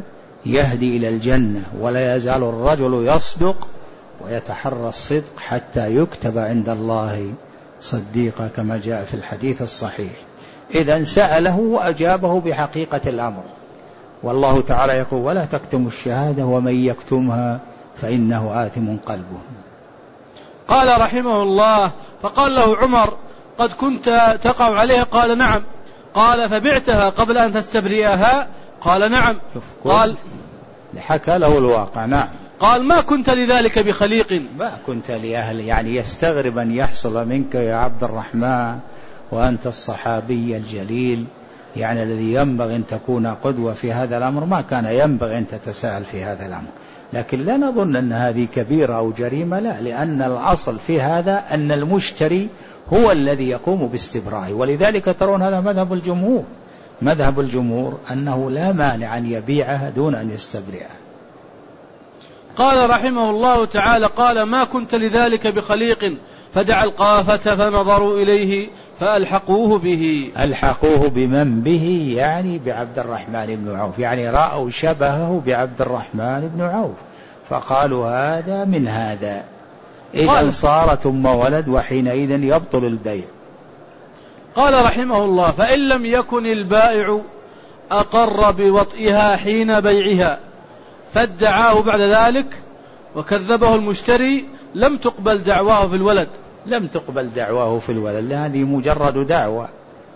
يهدي إلى الجنة، ولا يزال الرجل يصدق ويتحرى الصدق حتى يكتب عند الله صديقا كما جاء في الحديث الصحيح. إذن سأله وأجابه بحقيقة الأمر، والله تعالى يقول ولا تكتموا الشهادة ومن يكتمها فإنه آثم قلبه. قال رحمه الله: فقال له عمر: قد كنت تقع عليها؟ قال: نعم. قال: فبعتها قبل أن تستبرئها؟ قال: نعم. قال: حكى له الواقع. نعم. قال: ما كنت لذلك بخليق؟ ما كنت لأهل، يعني يستغرب أن يحصل منك يا عبد الرحمن وأنت الصحابي الجليل، يعني الذي ينبغي أن تكون قدوة في هذا الأمر، ما كان ينبغي أن تتساهل في هذا الأمر. لكن لا نظن أن هذه كبيرة أو جريمة، لا، لأن الأصل في هذا أن المشتري هو الذي يقوم باستبراءه، ولذلك ترون هذا مذهب الجمهور أنه لا مانع أن يبيعها دون أن يستبرئها. قال رحمه الله تعالى: قال: ما كنت لذلك بخليق، فدعا القافة فنظروا إليه فألحقوه به. ألحقوه بمن به؟ يعني بعبد الرحمن بن عوف، يعني رأوا شبهه بعبد الرحمن بن عوف فقالوا هذا من هذا. إذا صار ثم ولد، وحينئذ يبطل البيع. قال رحمه الله: فإن لم يكن البائع أقر بوطئها حين بيعها فادعاه بعد ذلك وكذبه المشتري، لم تقبل دعواه في الولد. لم تقبل دعواه في الولد، هذه مجرد دعوة.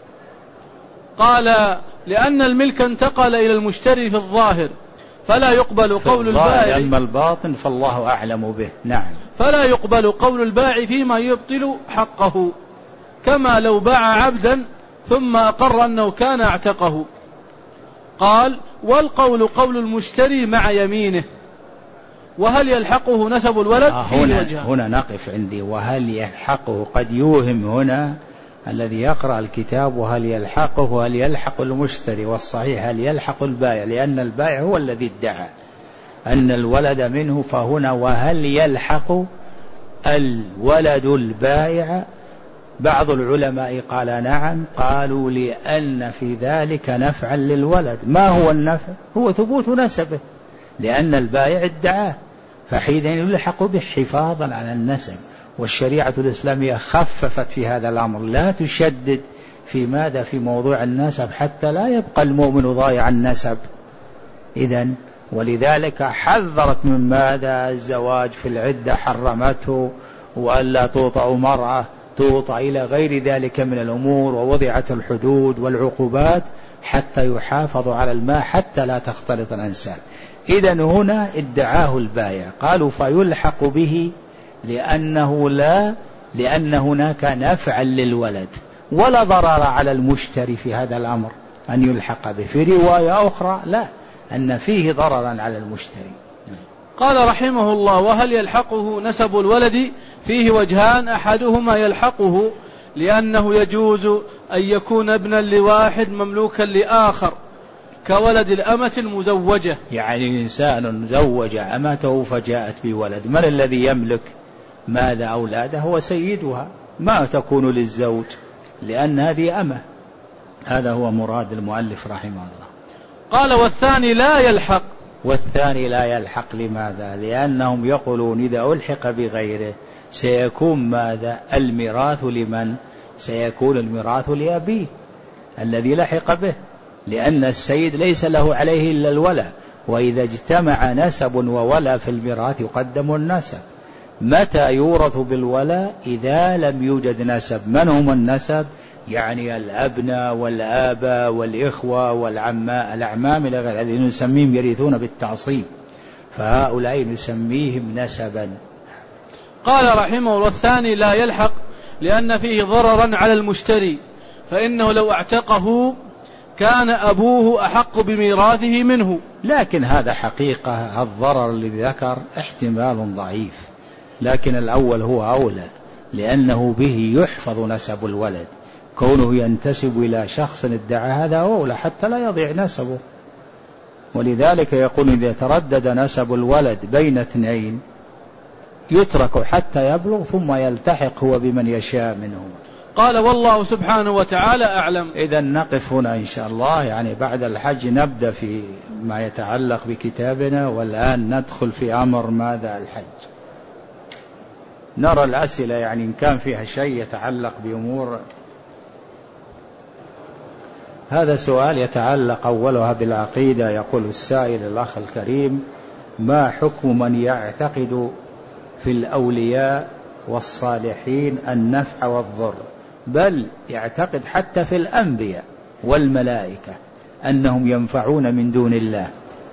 قال: لأن الملك انتقل إلى المشتري في الظاهر فلا يقبل قول البائع، أما الباطن فالله أعلم به. نعم. فلا يقبل قول البائع فيما يبطل حقه، كما لو باع عبدا ثم أقر أنه كان اعتقه. قال: والقول قول المشتري مع يمينه. وهل يلحقه نسب الولد؟ هنا نقف عندي. وهل يلحقه؟ قد يوهم هنا الذي يقرأ الكتاب وهل يلحقه، هل يلحق المشتري؟ والصحيح هل يلحق البائع، لأن البائع هو الذي ادعى أن الولد منه. فهنا وهل يلحق الولد البائع؟ بعض العلماء قال نعم، قالوا لأن في ذلك نفعا للولد. ما هو النفع؟ هو ثبوت نسبه، لأن البائع ادعاه، فحينئذ يلحق به حفاظا على النسب. والشريعة الإسلامية خففت في هذا الأمر، لا تشدد في ماذا؟ في موضوع النسب، حتى لا يبقى المؤمن ضايع النسب. إذن ولذلك حذرت من ماذا؟ الزواج في العدة حرمته، وألا توطأ مرأة، توطأ إلى غير ذلك من الأمور، ووضعت الحدود والعقوبات حتى يحافظ على الماء حتى لا تختلط الأنساب. إذن هنا ادعاه البائع، قالوا فيلحق به لأن هناك نفعا للولد ولا ضرر على المشتري في هذا الأمر أن يلحق به. في رواية أخرى لا، أن فيه ضررا على المشتري. قال رحمه الله: وهل يلحقه نسب الولد؟ فيه وجهان، أحدهما يلحقه لأنه يجوز أن يكون ابنا لواحد مملوكا لآخر، كولد الأمة المزوجة. يعني إنسان زوج أمته فجاءت بولد، من الذي يملك ماذا أولاده؟ هو سيدها، ما تكون للزوج لأن هذه أمة. هذا هو مراد المؤلف رحمه الله. قال: والثاني لا يلحق. والثاني لا يلحق لماذا؟ لأنهم يقولون إذا ألحق بغيره سيكون ماذا؟ الميراث لمن؟ سيكون الميراث لأبيه الذي لحق به، لأن السيد ليس له عليه إلا الولاء، وإذا اجتمع نسب وولاء في الميراث يقدم النسب. متى يورث بالولاء؟ إذا لم يوجد نسب. من هم النسب؟ يعني الأبناء والآباء والإخوة والأعمام إلى غير الذين نسميهم يرثون بالتعصيب، فهؤلاء نسميهم نسبا. قال رحمه الله: الثاني لا يلحق لأن فيه ضررا على المشتري، فإنه لو اعتقه كان أبوه أحق بميراثه منه. لكن هذا حقيقة، الضرر الذي ذكر احتمال ضعيف، لكن الأول هو أولى، لأنه به يحفظ نسب الولد. كونه ينتسب إلى شخص ادعى هذا أولى حتى لا يضيع نسبه. ولذلك يقول إذا تردد نسب الولد بين اثنين يترك حتى يبلغ ثم يلتحق هو بمن يشاء منه. قال والله سبحانه وتعالى أعلم. إذا نقف هنا إن شاء الله، يعني بعد الحج نبدأ في ما يتعلق بكتابنا، والآن ندخل في أمر ماذا الحج. نرى الأسئلة يعني إن كان فيها شيء يتعلق بأمور. هذا سؤال يتعلق أولها بالعقيدة. يقول السائل الأخ الكريم: ما حكم من يعتقد في الأولياء والصالحين النفع والضر، بل يعتقد حتى في الأنبياء والملائكة أنهم ينفعون من دون الله،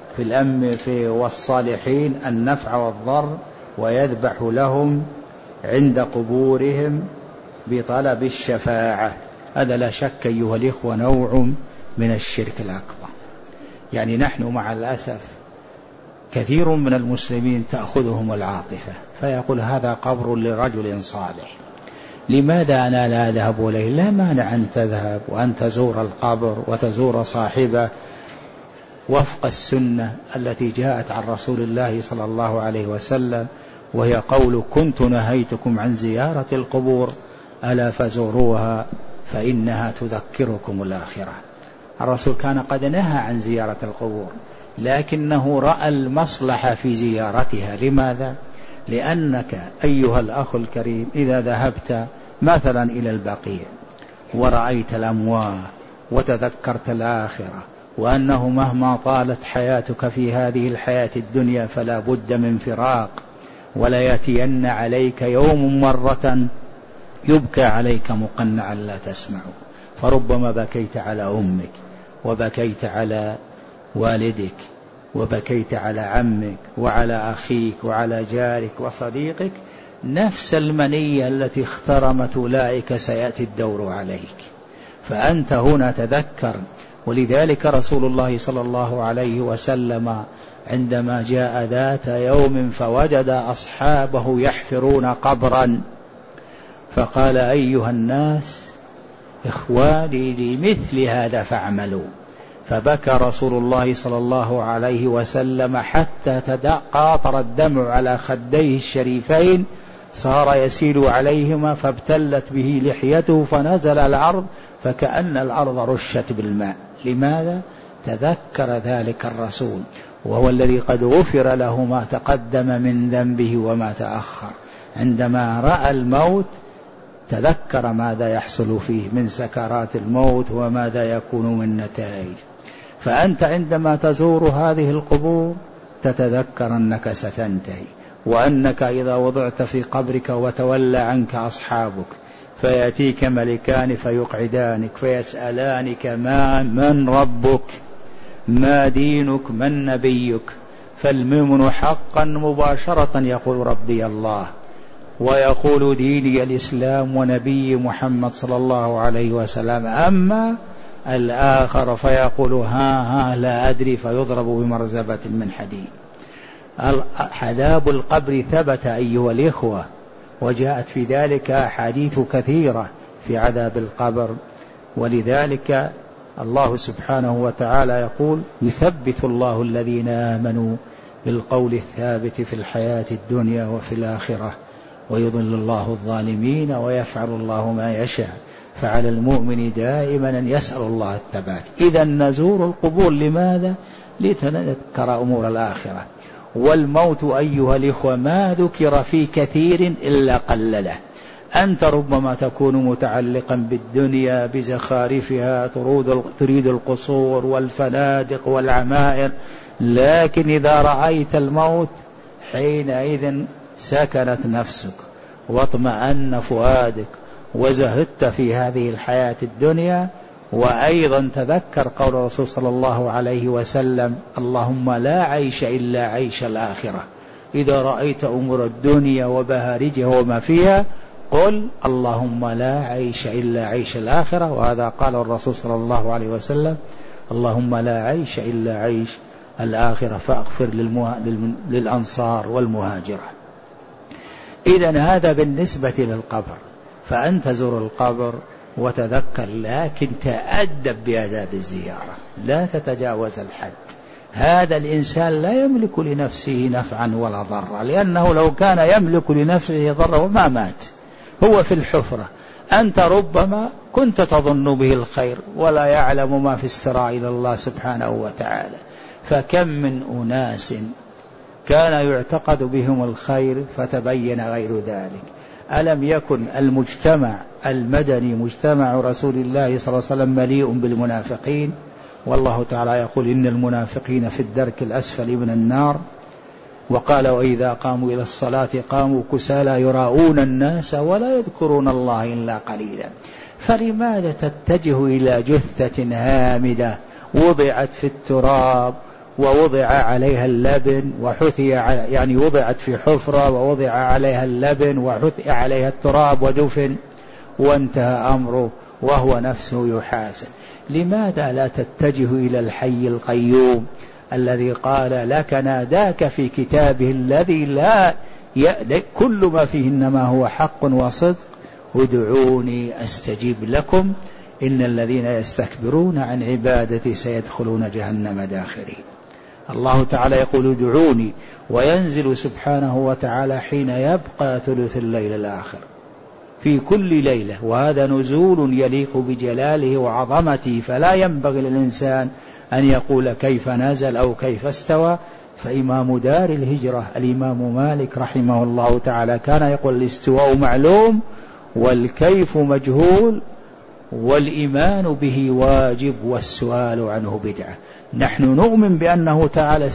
في والصالحين النفع والضر، ويذبح لهم عند قبورهم بطلب الشفاعة؟ هذا لا شك أيها الإخوة نوع من الشرك الأكبر. يعني نحن مع الأسف كثير من المسلمين تأخذهم العاطفة، فيقول هذا قبر لرجل صالح، لماذا أنا لا أذهب إليه؟ لا مانع أن تذهب وأن تزور القبر وتزور صاحبه وفق السنة التي جاءت عن رسول الله صلى الله عليه وسلم، وهي قول: كنت نهيتكم عن زيارة القبور ألا فزوروها فإنها تذكركم الآخرة. الرسول كان قد نهى عن زيارة القبور، لكنه رأى المصلحة في زيارتها. لماذا؟ لأنك أيها الأخ الكريم إذا ذهبت مثلا إلى البقيع ورأيت الأموات وتذكرت الآخرة، وأنه مهما طالت حياتك في هذه الحياة الدنيا فلا بد من فراق، ولا يأتين عليك يوم مرة يبكى عليك مقنعا لا تسمع، فربما بكيت على أمك، وبكيت على والدك، وبكيت على عمك وعلى أخيك وعلى جارك وصديقك. نفس المنية التي اخترمت أولئك سيأتي الدور عليك، فأنت هنا تذكر. ولذلك رسول الله صلى الله عليه وسلم عندما جاء ذات يوم فوجد أصحابه يحفرون قبرا، فقال: أيها الناس إخواني لمثل هذا فاعملوا. فبكى رسول الله صلى الله عليه وسلم حتى قاطر الدمع على خديه الشريفين، صار يسيل عليهما، فابتلت به لحيته فنزل الأرض فكأن الأرض رشت بالماء. لماذا؟ تذكر ذلك الرسول، وهو الذي قد غفر له ما تقدم من ذنبه وما تأخر. عندما رأى الموت تذكر ماذا يحصل فيه من سكرات الموت وماذا يكون من نتائج. فأنت عندما تزور هذه القبور تتذكر أنك ستنتهي، وأنك إذا وضعت في قبرك وتولى عنك أصحابك فيأتيك ملكان فيقعدانك فيسألانك من ربك، ما دينك، من نبيك، فالمؤمن حقا مباشرة يقول ربي الله، ويقول ديني الإسلام ونبي محمد صلى الله عليه وسلم. أما الآخر فيقول ها لا أدري، فيضرب بمرزبة من حديد. عذاب القبر ثبت أيها الإخوة، وجاءت في ذلك أحاديث كثيرة في عذاب القبر. ولذلك الله سبحانه وتعالى يقول: يثبت الله الذين آمنوا بالقول الثابت في الحياة الدنيا وفي الآخرة ويضل الله الظالمين ويفعل الله ما يشاء. فعلى المؤمن دائما أن يسأل الله الثبات. إذا نزور القبور لماذا؟ لتذكر أمور الآخرة. والموت أيها الإخوة ما ذكر في كثير إلا قلله. أنت ربما تكون متعلقا بالدنيا بزخارفها، تريد القصور والفنادق والعمائر، لكن إذا رأيت الموت حينئذ سكنت نفسك واطمأن فؤادك وزهدت في هذه الحياة الدنيا. وأيضا تذكر قول الرسول صلى الله عليه وسلم: اللهم لا عيش إلا عيش الآخرة. إذا رأيت أمور الدنيا وبهارجها وما فيها قل: اللهم لا عيش إلا عيش الآخرة. وهذا قال الرسول صلى الله عليه وسلم: اللهم لا عيش إلا عيش الآخرة فاغفر للأنصار والمهاجرة. إذن هذا بالنسبة للقبر. فأنت زر القبر وتذكر، لكن تأدب بآداب الزيارة، لا تتجاوز الحد. هذا الإنسان لا يملك لنفسه نفعا ولا ضرا، لأنه لو كان يملك لنفسه ضرا ما مات، هو في الحفرة. أنت ربما كنت تظن به الخير ولا يعلم ما في السراء إلى الله سبحانه وتعالى. فكم من أناس كان يعتقد بهم الخير فتبين غير ذلك. ألم يكن المجتمع المدني مجتمع رسول الله صلى الله عليه وسلم مليء بالمنافقين؟ والله تعالى يقول إن المنافقين في الدرك الأسفل من النار. وقال وإذا قاموا إلى الصلاة قاموا كسالى يراءون الناس ولا يذكرون الله إلا قليلا. فلماذا تتجه إلى جثة هامدة وضعت في التراب ووضع عليها اللبن وحثي يعني وضعت في حفرة ووضع عليها اللبن وحثي عليها التراب ودفن وانتهى أمره وهو نفسه يحاسب؟ لماذا لا تتجه إلى الحي القيوم الذي قال لك ناداك في كتابه الذي لا كل ما فيه إنما هو حق وصدق ادعوني أستجيب لكم إن الذين يستكبرون عن عبادتي سيدخلون جهنم داخرين. الله تعالى يقول ادعوني، وينزل سبحانه وتعالى حين يبقى ثلث الليل الآخر في كل ليلة، وهذا نزول يليق بجلاله وعظمته، فلا ينبغي للإنسان أن يقول كيف نزل أو كيف استوى. فإمام دار الهجرة الإمام مالك رحمه الله تعالى كان يقول الاستواء معلوم والكيف مجهول والإيمان به واجب والسؤال عنه بدعة. نحن نؤمن بأنه تعالى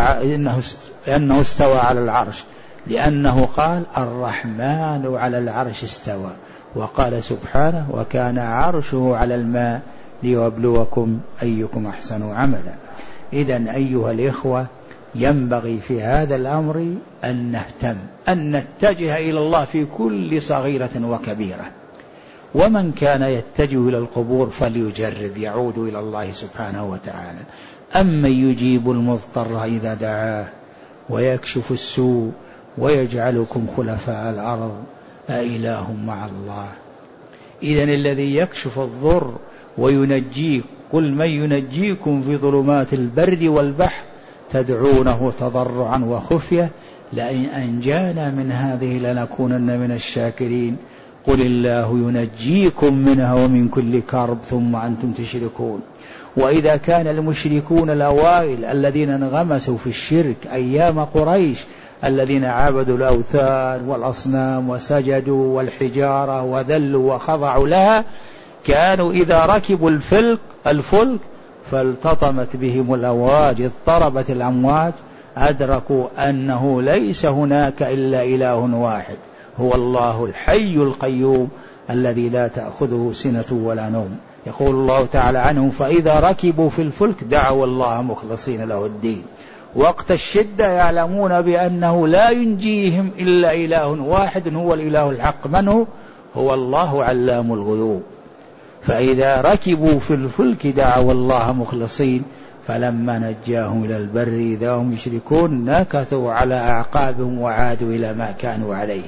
أنه استوى على العرش، لأنه قال الرحمن على العرش استوى، وقال سبحانه وكان عرشه على الماء ليبلوكم أيكم أحسن عملا. إذن أيها الإخوة ينبغي في هذا الأمر أن نهتم أن نتجه إلى الله في كل صغيرة وكبيرة. ومن كان يتجه إلى القبور فليجرب يعود إلى الله سبحانه وتعالى. أمن يجيب المضطر إذا دعاه ويكشف السوء ويجعلكم خلفاء الأرض أإله مع الله. إذن الذي يكشف الضر وينجيك قل من ينجيكم في ظلمات البر والبحر تدعونه تضرعا وخفية لئن أنجانا من هذه لنكونن من الشاكرين قل الله ينجيكم منها ومن كل كرب ثم أنتم تشركون. وإذا كان المشركون الأوائل الذين انغمسوا في الشرك أيام قريش الذين عبدوا الأوثان والأصنام وسجدوا والحجارة وذلوا وخضعوا لها كانوا إذا ركبوا الفلك فالتطمت بهم الأمواج اضطربت الأمواج أدركوا أنه ليس هناك إلا إله واحد هو الله الحي القيوم الذي لا تأخذه سنة ولا نوم. يقول الله تعالى عنهم فإذا ركبوا في الفلك دعوا الله مخلصين له الدين. وقت الشدة يعلمون بأنه لا ينجيهم إلا إله واحد هو الإله الحق من هو الله علام الغيوب. فإذا ركبوا في الفلك دعوا الله مخلصين فلما نجاهم إلى البر إذا هم يشركون نكثوا على أعقابهم وعادوا إلى ما كانوا عليه.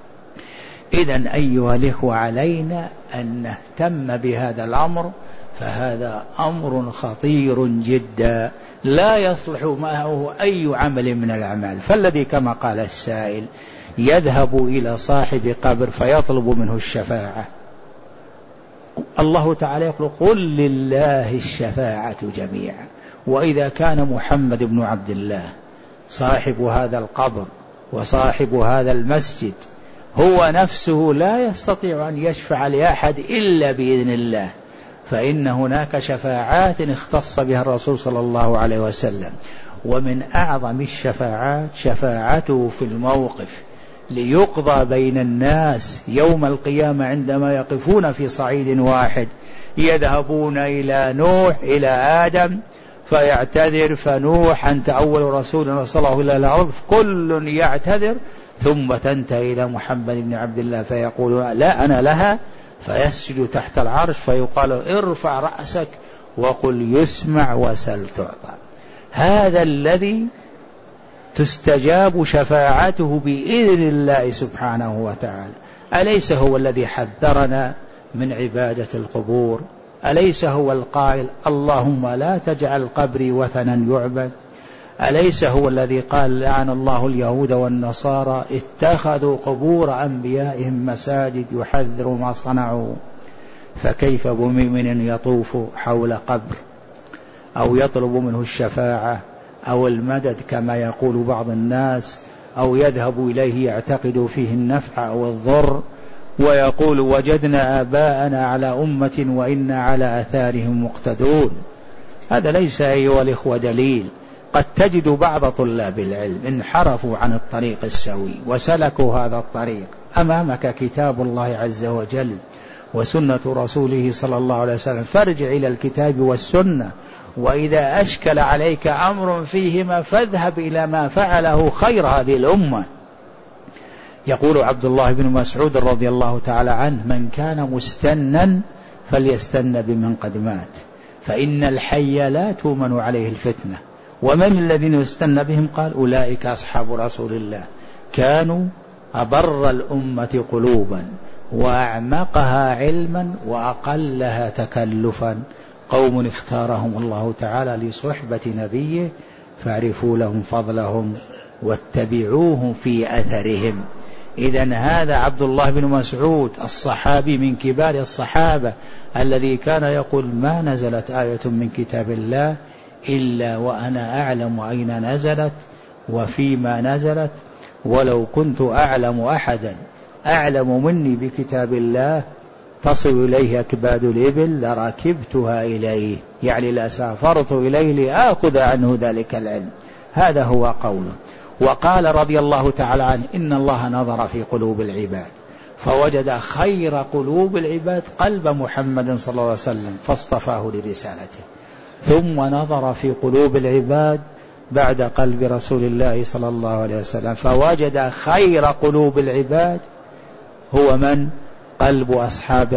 إذن أيها الإخوة علينا أن نهتم بهذا الأمر، فهذا أمر خطير جدا لا يصلح معه أي عمل من الأعمال. فالذي كما قال السائل يذهب إلى صاحب قبر فيطلب منه الشفاعة، الله تعالى يقول قل لله الشفاعة جميعا. وإذا كان محمد بن عبد الله صاحب هذا القبر وصاحب هذا المسجد هو نفسه لا يستطيع أن يشفع لأحد إلا بإذن الله، فإن هناك شفاعات اختص بها الرسول صلى الله عليه وسلم. ومن أعظم الشفاعات شفاعته في الموقف ليقضى بين الناس يوم القيامة عندما يقفون في صعيد واحد يذهبون إلى نوح إلى آدم فيعتذر فنوح أنت أول رسول رسله إلى الأرض كل يعتذر ثم تنتهي إلى محمد بن عبد الله فيقول لا أنا لها فيسجد تحت العرش فيقال ارفع رأسك وقل يسمع وسل تعطى. هذا الذي تستجاب شفاعته بإذن الله سبحانه وتعالى. أليس هو الذي حذرنا من عبادة القبور؟ أليس هو القائل اللهم لا تجعل قبري وثنا يعبد؟ أليس هو الذي قال لعن الله اليهود والنصارى اتخذوا قبور أنبيائهم مساجد يحذر ما صنعوا؟ فكيف بمؤمن يطوف حول قبر أو يطلب منه الشفاعة أو المدد كما يقول بعض الناس، أو يذهب إليه يعتقد فيه النفع أو الضر ويقول وجدنا آباءنا على أمة وإنا على آثارهم مقتدون؟ هذا ليس أيها الإخوة دليل. قد تجد بعض طلاب العلم انحرفوا عن الطريق السوي وسلكوا هذا الطريق. أمامك كتاب الله عز وجل وسنة رسوله صلى الله عليه وسلم، فارجع إلى الكتاب والسنة، وإذا أشكل عليك أمر فيهما فاذهب إلى ما فعله خير هذه الأمة. يقول عبد الله بن مسعود رضي الله تعالى عنه: من كان مستنا فليستن بمن قد مات، فإن الحي لا تؤمن عليه الفتنة. ومن الذين يستن بهم؟ قال: أولئك أصحاب رسول الله، كانوا أبر الأمة قلوبا وأعمقها علما وأقلها تكلفا، قوم اختارهم الله تعالى لصحبة نبيه فاعرفوا لهم فضلهم واتبعوهم في أثرهم. إذن هذا عبد الله بن مسعود الصحابي من كبار الصحابة الذي كان يقول: ما نزلت آية من كتاب الله إلا وأنا أعلم أين نزلت وفيما نزلت، ولو كنت أعلم أحدا أعلم مني بكتاب الله تصل إليه أكباد الإبل لركبتها إليه، يعني لسافرت إليه لآخذ عنه ذلك العلم. هذا هو قوله. وقال رضي الله تعالى عنه: إن الله نظر في قلوب العباد فوجد خير قلوب العباد قلب محمد صلى الله عليه وسلم فاصطفاه لرسالته، ثم نظر في قلوب العباد بعد قلب رسول الله صلى الله عليه وسلم فوجد خير قلوب العباد هو من؟ قلوب أصحاب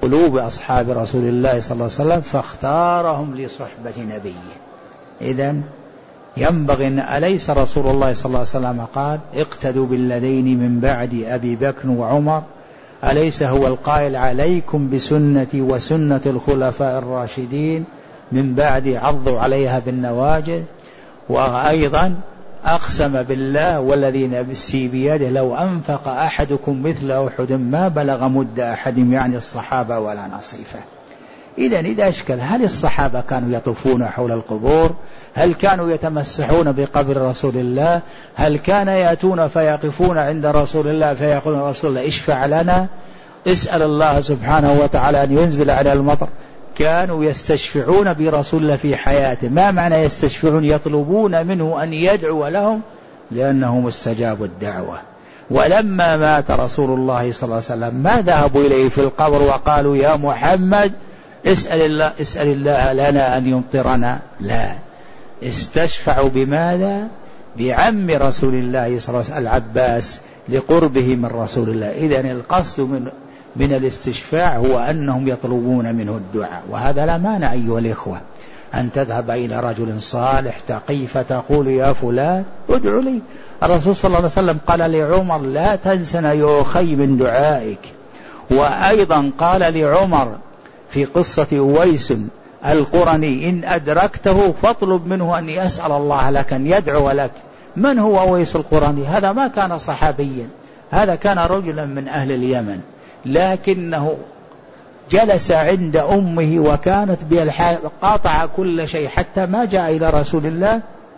رسول الله صلى الله عليه وسلم، فاختارهم لصحبة نبيه. إذن ينبغي أن أليس رسول الله صلى الله عليه وسلم قال: اقتدوا بالذين من بعد أبي بكر وعمر؟ أليس هو القائل: عليكم بسنتي وسنة الخلفاء الراشدين من بعد عضوا عليها بالنواجذ؟ وأيضا أقسم بالله والذي نفسي بيده لو أنفق أحدكم مثل أحد ما بلغ مد أحد، يعني الصحابة ولا نصيفه. إذا أشكل: هل الصحابة كانوا يطوفون حول القبور؟ هل كانوا يتمسحون بقبر رسول الله؟ هل كان يأتون فيقفون عند رسول الله فيقولون: رسول الله اشفع لنا، اسأل الله سبحانه وتعالى أن ينزل على المطر؟ كانوا يستشفعون برسول الله في حياته. ما معنى يستشفعون؟ يطلبون منه أن يدعو لهم لأنه مستجاب الدعوة. ولما مات رسول الله صلى الله عليه وسلم ما ذهبوا إليه في القبر وقالوا: يا محمد اسأل الله لنا أن يمطرنا، لا، استشفعوا بماذا؟ بعم رسول الله صلى الله عليه وسلم العباس لقربه من رسول الله. إذن القصد من الاستشفاع هو أنهم يطلبون منه الدعاء. وهذا لا مانع أيها الإخوة أن تذهب إلى رجل صالح تقي فتقول: يا فلان ادعو لي. الرسول صلى الله عليه وسلم قال لعمر: لا تنسنا يا أخي من دعائك. وأيضا قال لعمر في قصة أويس القرني: إن أدركته فاطلب منه أن يسأل الله لك أن يدعو لك. من هو أويس القرني؟ هذا ما كان صحابيا، هذا كان رجلا من أهل اليمن، لكنه جلس عند أمه وكانت قاطع كل شيء حتى ما جاء إلى رسول الله،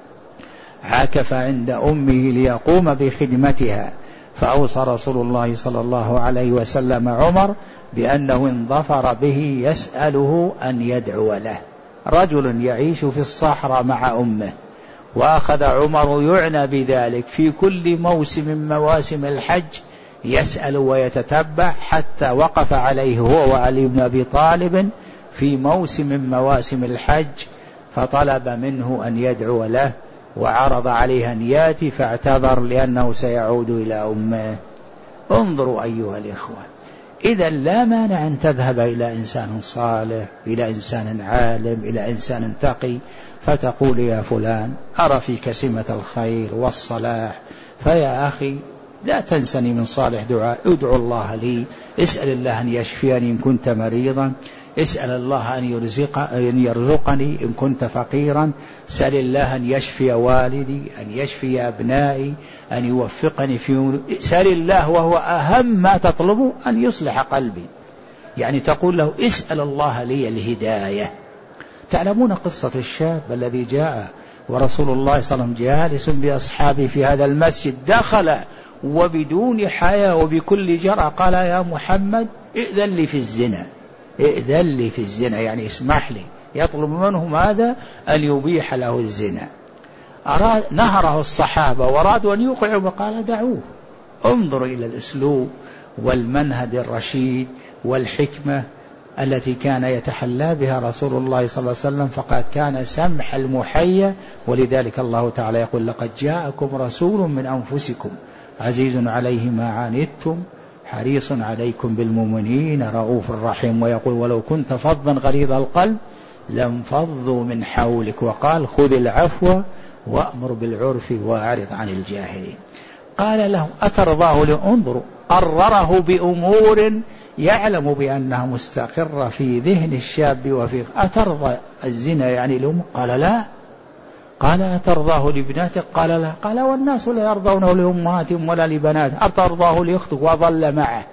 عاكف عند أمه ليقوم بخدمتها. فأوصى رسول الله صلى الله عليه وسلم عمر بأنه إن ظفر به يسأله أن يدعو له. رجل يعيش في الصحراء مع أمه، وأخذ عمر يعنى بذلك في كل موسم من مواسم الحج يسأل ويتتبع، حتى وقف عليه هو وعلي بن أبي طالب في موسم من مواسم الحج فطلب منه أن يدعو له، وعرض عليه أن يأتي فاعتذر لأنه سيعود إلى أمه. انظروا أيها الإخوة، إذا لا مانع أن تذهب إلى إنسان صالح، إلى إنسان عالم، إلى إنسان تقي، فتقول: يا فلان أرى فيك سمة الخير والصلاح، فيا أخي لا تنسني من صالح دعاء، ادعو الله لي، اسأل الله أن يشفيني إن كنت مريضا، اسأل الله أن يرزقني إن كنت فقيرا، سأل الله أن يشفي والدي، أن يشفي أبنائي، أن يوفقني في سأل الله، وهو أهم ما تطلبه أن يصلح قلبي. يعني تقول له اسأل الله لي الهداية. تعلمون قصة الشاب الذي جاء ورسول الله صلى الله عليه وسلم جالس بأصحابه في هذا المسجد، دخل وبدون حياء وبكل جرأة قال يا محمد ائذن لي في الزنا، ائذن لي في الزنا، يعني اسمح لي، يطلب منه ماذا؟ أن يبيح له الزنا. نهره الصحابة وارادوا أن يوقعوا، وقال دعوه، انظروا إلى الأسلوب والمنهج الرشيد والحكمة التي كان يتحلى بها رسول الله صلى الله عليه وسلم، فقد كان سمح المحيا. ولذلك الله تعالى يقول لقد جاءكم رسول من أنفسكم عزيز عليه ما عنتم حريص عليكم بالمؤمنين رؤوف رحيم. ويقول ولو كنت فظا غليظ القلب لانفضوا من حولك، وقال خذ العفو وأمر بالعرف وأعرض عن الجاهلين. قال له أترضاه؟ لانظروا، قرره بأمور يعلم بأنها مستقرة في ذهن الشاب وفي أترضى الزنا يعني لهم؟ قال لا. قال أترضاه لابنتك؟ قال لا. قال والناس لا يرضونه لأمهاتهم ولا لبناتهم، أترضاه لأختك؟ وظل معه.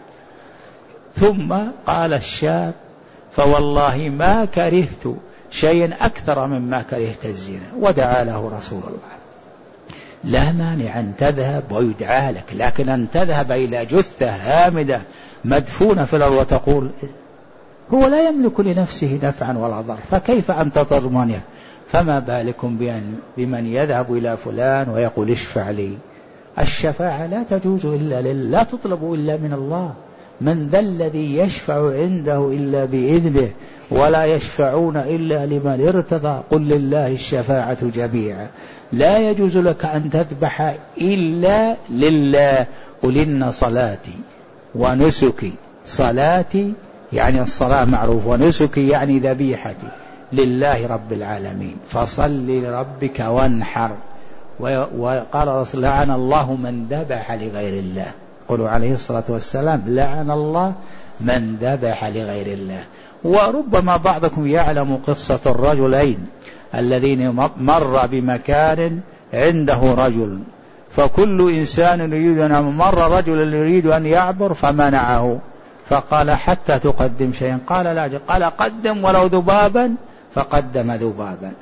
ثم قال الشاب فوالله ما كرهت شيئا أكثر مما كرهت الزنا، ودعا له رسول الله. لا مانع أن تذهب ويدعى لك، لكن أن تذهب إلى جثة هامدة مدفونة في الأرض وتقول هو لا يملك لنفسه نفعا ولا ضر، فكيف أنت تضمنه؟ فما بالكم بمن يذهب إلى فلان ويقول اشفع لي؟ الشفاعة لا تجوز إلا لله، لا تطلب إلا من الله. من ذا الذي يشفع عنده إلا بإذنه ولا يشفعون إلا لمن ارتضى، قل لله الشفاعة جميعا. لا يجوز لك أن تذبح إلا لله. قل إن صلاتي ونسكي، صلاتي يعني الصلاة معروف، ونسكي يعني ذبيحتي لله رب العالمين، فصل لربك وانحر. وقال رسول لعن الله من ذبح لغير الله، قلوا عليه الصلاة والسلام لعن الله من ذبح لغير الله. وربما بعضكم يعلم قصة الرجلين الذين مر بمكان عنده رجل، فكل إنسان يريد أن مر رجل يريد أن يعبر فمنعه، فقال حتى تقدم شيئا؟ قال لا. قال قدم ولو ذبابا، فقدم ذبابا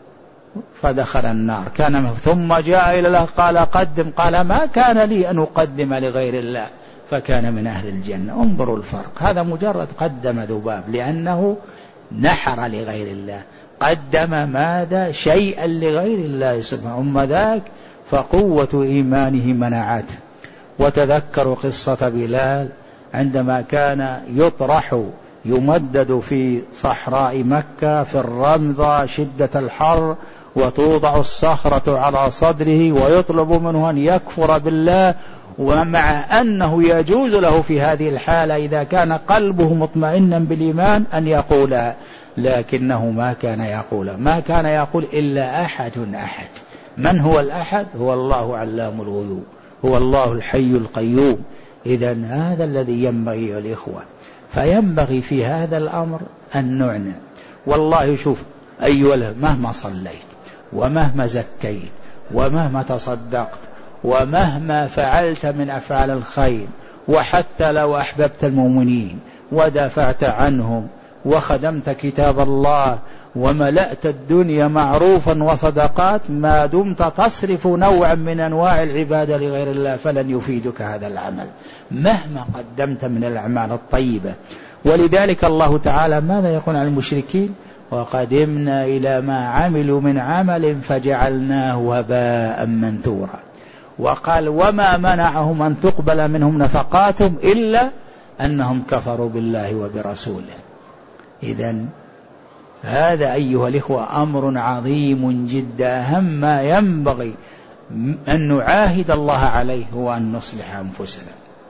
فدخل النار. ثم جاء إلى الله قال قدم، قال ما كان لي أن أقدم لغير الله، فكان من أهل الجنة. انظروا الفرق، هذا مجرد قدم ذباب لأنه نحر لغير الله، قدم ماذا؟ شيئا لغير الله سبحانه. أما ذاك فقوة إيمانه منعته. وتذكروا قصة بلال عندما كان يطرح يمدد في صحراء مكة في الرمضة شدة الحر، وتوضع الصخرة على صدره ويطلب منه أن يكفر بالله، ومع أنه يجوز له في هذه الحالة إذا كان قلبه مطمئنا بالإيمان أن يقولها، لكنه ما كان يقول، ما كان يقول إلا أحد. من هو الأحد؟ هو الله علام الغيوب، هو الله الحي القيوم. إذن هذا الذي ينبغي الإخوة، فينبغي في هذا الأمر أن نعنى. والله شوف أيها، مهما صليت ومهما زكيت ومهما تصدقت ومهما فعلت من أفعال الخير، وحتى لو أحببت المؤمنين ودافعت عنهم وخدمت كتاب الله وملأت الدنيا معروفا وصدقات، ما دمت تصرف نوعا من أنواع العبادة لغير الله فلن يفيدك هذا العمل مهما قدمت من الأعمال الطيبة. ولذلك الله تعالى ماذا يقول عن المشركين؟ وقدمنا إلى ما عملوا من عمل فجعلناه هباء منثورا. وقال وما منعهم أن تقبل منهم نفقاتهم إلا أنهم كفروا بالله وبرسوله. إذن هذا أيها الإخوة أمر عظيم جدا، أهم ما ينبغي أن نعاهد الله عليه هو أن نصلح أنفسنا.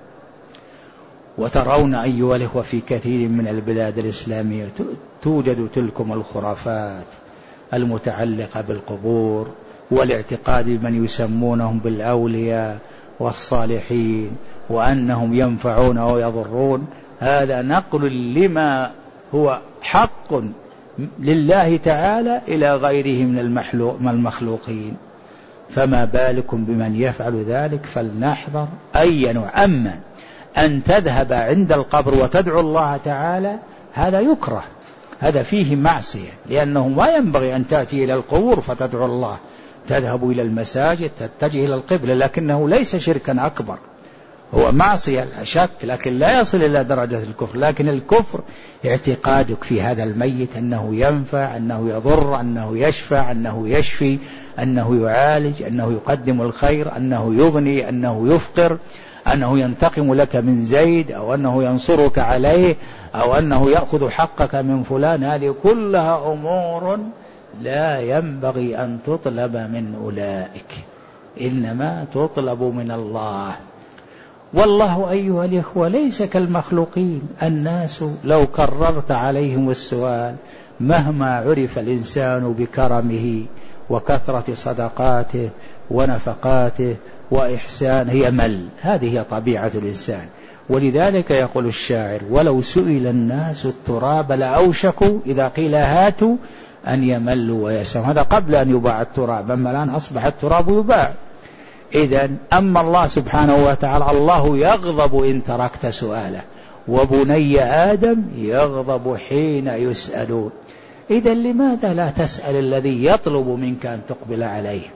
وترون أيها الإخوة في كثير من البلاد الإسلامية توجد تلكم الخرافات المتعلقة بالقبور والاعتقاد بمن يسمونهم بالأولياء والصالحين وأنهم ينفعون أو يضرون. هذا نقل لما هو حق لله تعالى إلى غيره من المخلوقين، فما بالكم بمن يفعل ذلك؟ فلنحذر أي نوع. أما أن تذهب عند القبر وتدعو الله تعالى هذا يكره، هذا فيه معصية، لأنه ما ينبغي أن تأتي إلى القبور فتدعو الله، تذهب إلى المساجد تتجه إلى القبلة، لكنه ليس شركا أكبر، هو معصية لا شك، لكن لا يصل إلى درجة الكفر. لكن الكفر اعتقادك في هذا الميت أنه ينفع، أنه يضر، أنه يشفع، أنه يشفي، أنه يعالج، أنه يقدم الخير، أنه يغني، أنه يفقر، أنه ينتقم لك من زيد، أو أنه ينصرك عليه، أو أنه يأخذ حقك من فلان. هذه كلها أمور لا ينبغي أن تطلب من أولئك، إنما تطلب من الله. والله أيها الإخوة ليس كالمخلوقين. الناس لو كررت عليهم السؤال مهما عرف الإنسان بكرمه وكثرة صدقاته ونفقاته وإحسانه يمل، هذه هي طبيعة الإنسان. ولذلك يقول الشاعر: ولو سئل الناس التراب لأوشكوا إذا قيل هاتوا أن يملوا ويسموا. هذا قبل أن يباع التراب، أما الآن أصبح التراب يباع. إذن أما الله سبحانه وتعالى الله يغضب إن تركت سؤاله، وبني آدم يغضب حين يسألون. إذن لماذا لا تسأل الذي يطلب منك أن تقبل عليه؟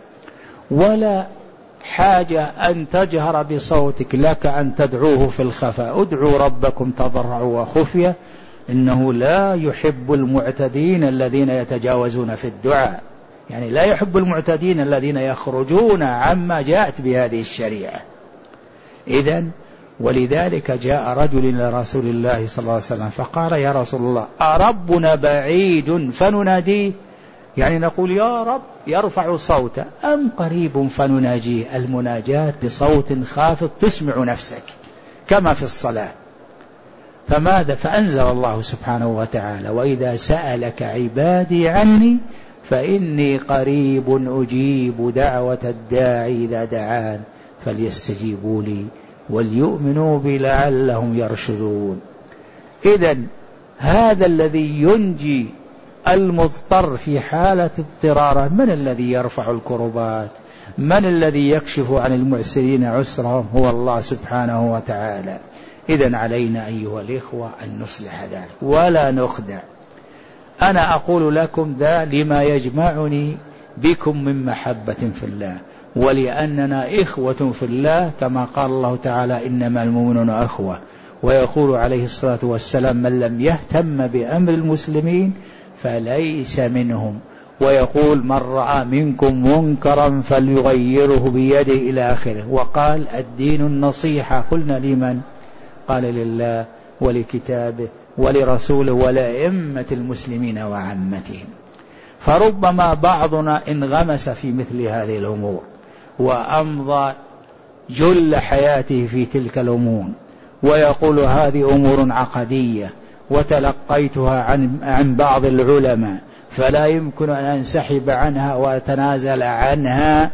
ولا حاجة أن تجهر بصوتك، لك أن تدعوه في الخفاء. ادعوا ربكم تضرعوا وخفية إنه لا يحب المعتدين الذين يتجاوزون في الدعاء، يعني لا يحب المعتدين الذين يخرجون عما جاءت بهذه الشريعة. إذن ولذلك جاء رجل إلى رسول الله صلى الله عليه وسلم فقال: يا رسول الله أربنا بعيد فنناديه؟ يعني نقول يا رب يرفع صوته، أم قريب فنناجيه؟ المناجاة بصوت خافض تسمع نفسك كما في الصلاة. فماذا؟ فأنزل الله سبحانه وتعالى: وإذا سألك عبادي عني فإني قريب أجيب دعوة الداعي إذا دعان فليستجيبوا لي وليؤمنوا بي لعلهم يرشدون. إذن هذا الذي ينجي المضطر في حالة اضطراره. من الذي يرفع الكربات؟ من الذي يكشف عن المعسرين عسرهم؟ هو الله سبحانه وتعالى. إذن علينا أيها الإخوة أن نصلح ذلك ولا نخدع. أنا أقول لكم ذا لما يجمعني بكم من محبة في الله، ولأننا إخوة في الله، كما قال الله تعالى: إنما المؤمنون أخوة. ويقول عليه الصلاة والسلام: من لم يهتم بأمر المسلمين فليس منهم. ويقول: من رأى منكم منكرا فليغيره بيده إلى آخره. وقال: الدين النصيحة. قلنا: لمن؟ قال: لله ولكتابه ولرسوله ولأئمة المسلمين وعامتهم. فربما بعضنا انغمس في مثل هذه الأمور وأمضى جل حياته في تلك الأمور، ويقول: هذه أمور عقدية وتلقيتها عن بعض العلماء فلا يمكن أن أنسحب عنها وأتنازل عنها.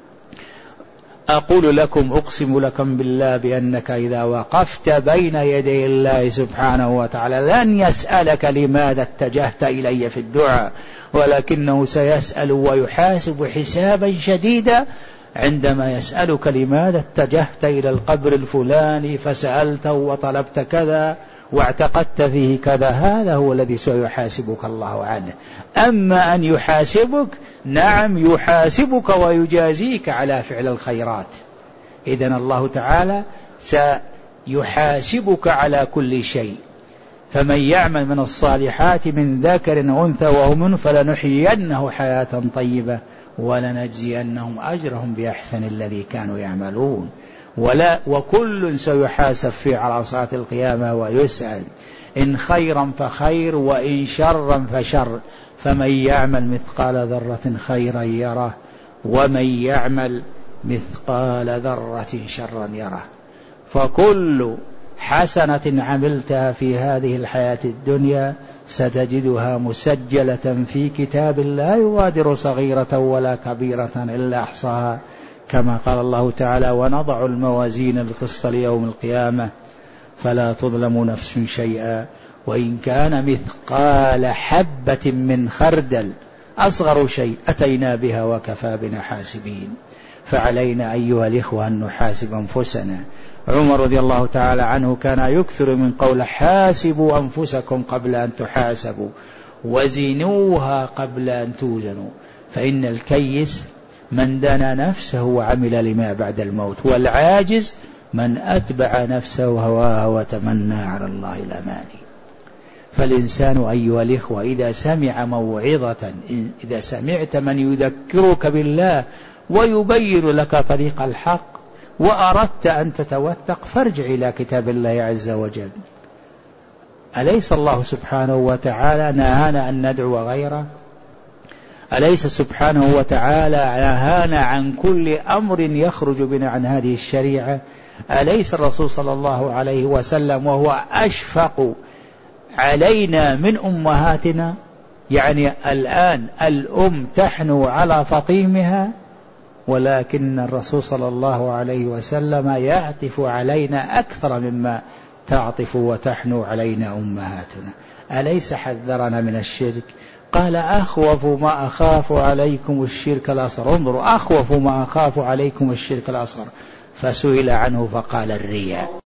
أقول لكم أقسم لكم بالله بأنك إذا وقفت بين يدي الله سبحانه وتعالى لن يسألك لماذا اتجهت إلي في الدعاء، ولكنه سيسأل ويحاسب حسابا شديدا عندما يسألك لماذا اتجهت إلى القبر الفلاني فسألته وطلبت كذا واعتقدت فيه كذا. هذا هو الذي سيحاسبك الله عنه. أما أن يحاسبك، نعم يحاسبك ويجازيك على فعل الخيرات. إذن الله تعالى سيحاسبك على كل شيء. فمن يعمل من الصالحات من ذكر أو أنثى وهو مؤمن فلنحيينه حياة طيبة ولنجزينهم أجرهم بأحسن الذي كانوا يعملون. وكل سيحاسب في عرصات القيامة ويسأل، إن خيرا فخير وإن شرا فشر. فمن يعمل مثقال ذرة خيرا يره ومن يعمل مثقال ذرة شرا يره. فكل حسنة عملتها في هذه الحياة الدنيا ستجدها مسجلة في كتاب لا يغادر صغيرة ولا كبيرة إلا أحصاها، كما قال الله تعالى: ونضع الموازين القسط ليوم القيامة فلا تظلم نفس شيئا وإن كان مثقال حبة من خردل أصغر شيء أتينا بها وكفى بنا حاسبين. فعلينا أيها الإخوة أن نحاسب أنفسنا. عمر رضي الله تعالى عنه كان يكثر من قول حاسبوا أنفسكم قبل أن تحاسبوا وزنوها قبل أن توزنوا، فإن الكيس من دنا نفسه وعمل لما بعد الموت، والعاجز من أتبع نفسه هواها وتمنى على الله الأماني. فالإنسان أيها الإخوة إذا سمع موعظة، إذا سمعت من يذكرك بالله ويبين لك طريق الحق وأردت أن تتوثق فارجع إلى كتاب الله عز وجل. أليس الله سبحانه وتعالى نهانا أن ندعو غيره؟ أليس سبحانه وتعالى نهانا عن كل أمر يخرج بنا عن هذه الشريعة؟ أليس الرسول صلى الله عليه وسلم وهو أشفق علينا من أمهاتنا؟ يعني الآن الأم تحنو على فطيمها، ولكن الرسول صلى الله عليه وسلم يعطف علينا أكثر مما تعطف وتحنو علينا أمهاتنا. أليس حذرنا من الشرك؟ قال أخوف ما أخاف عليكم الشرك الأصغر. انظروا، أخوف ما أخاف عليكم الشرك الأصغر. فسئل عنه فقال الرياء.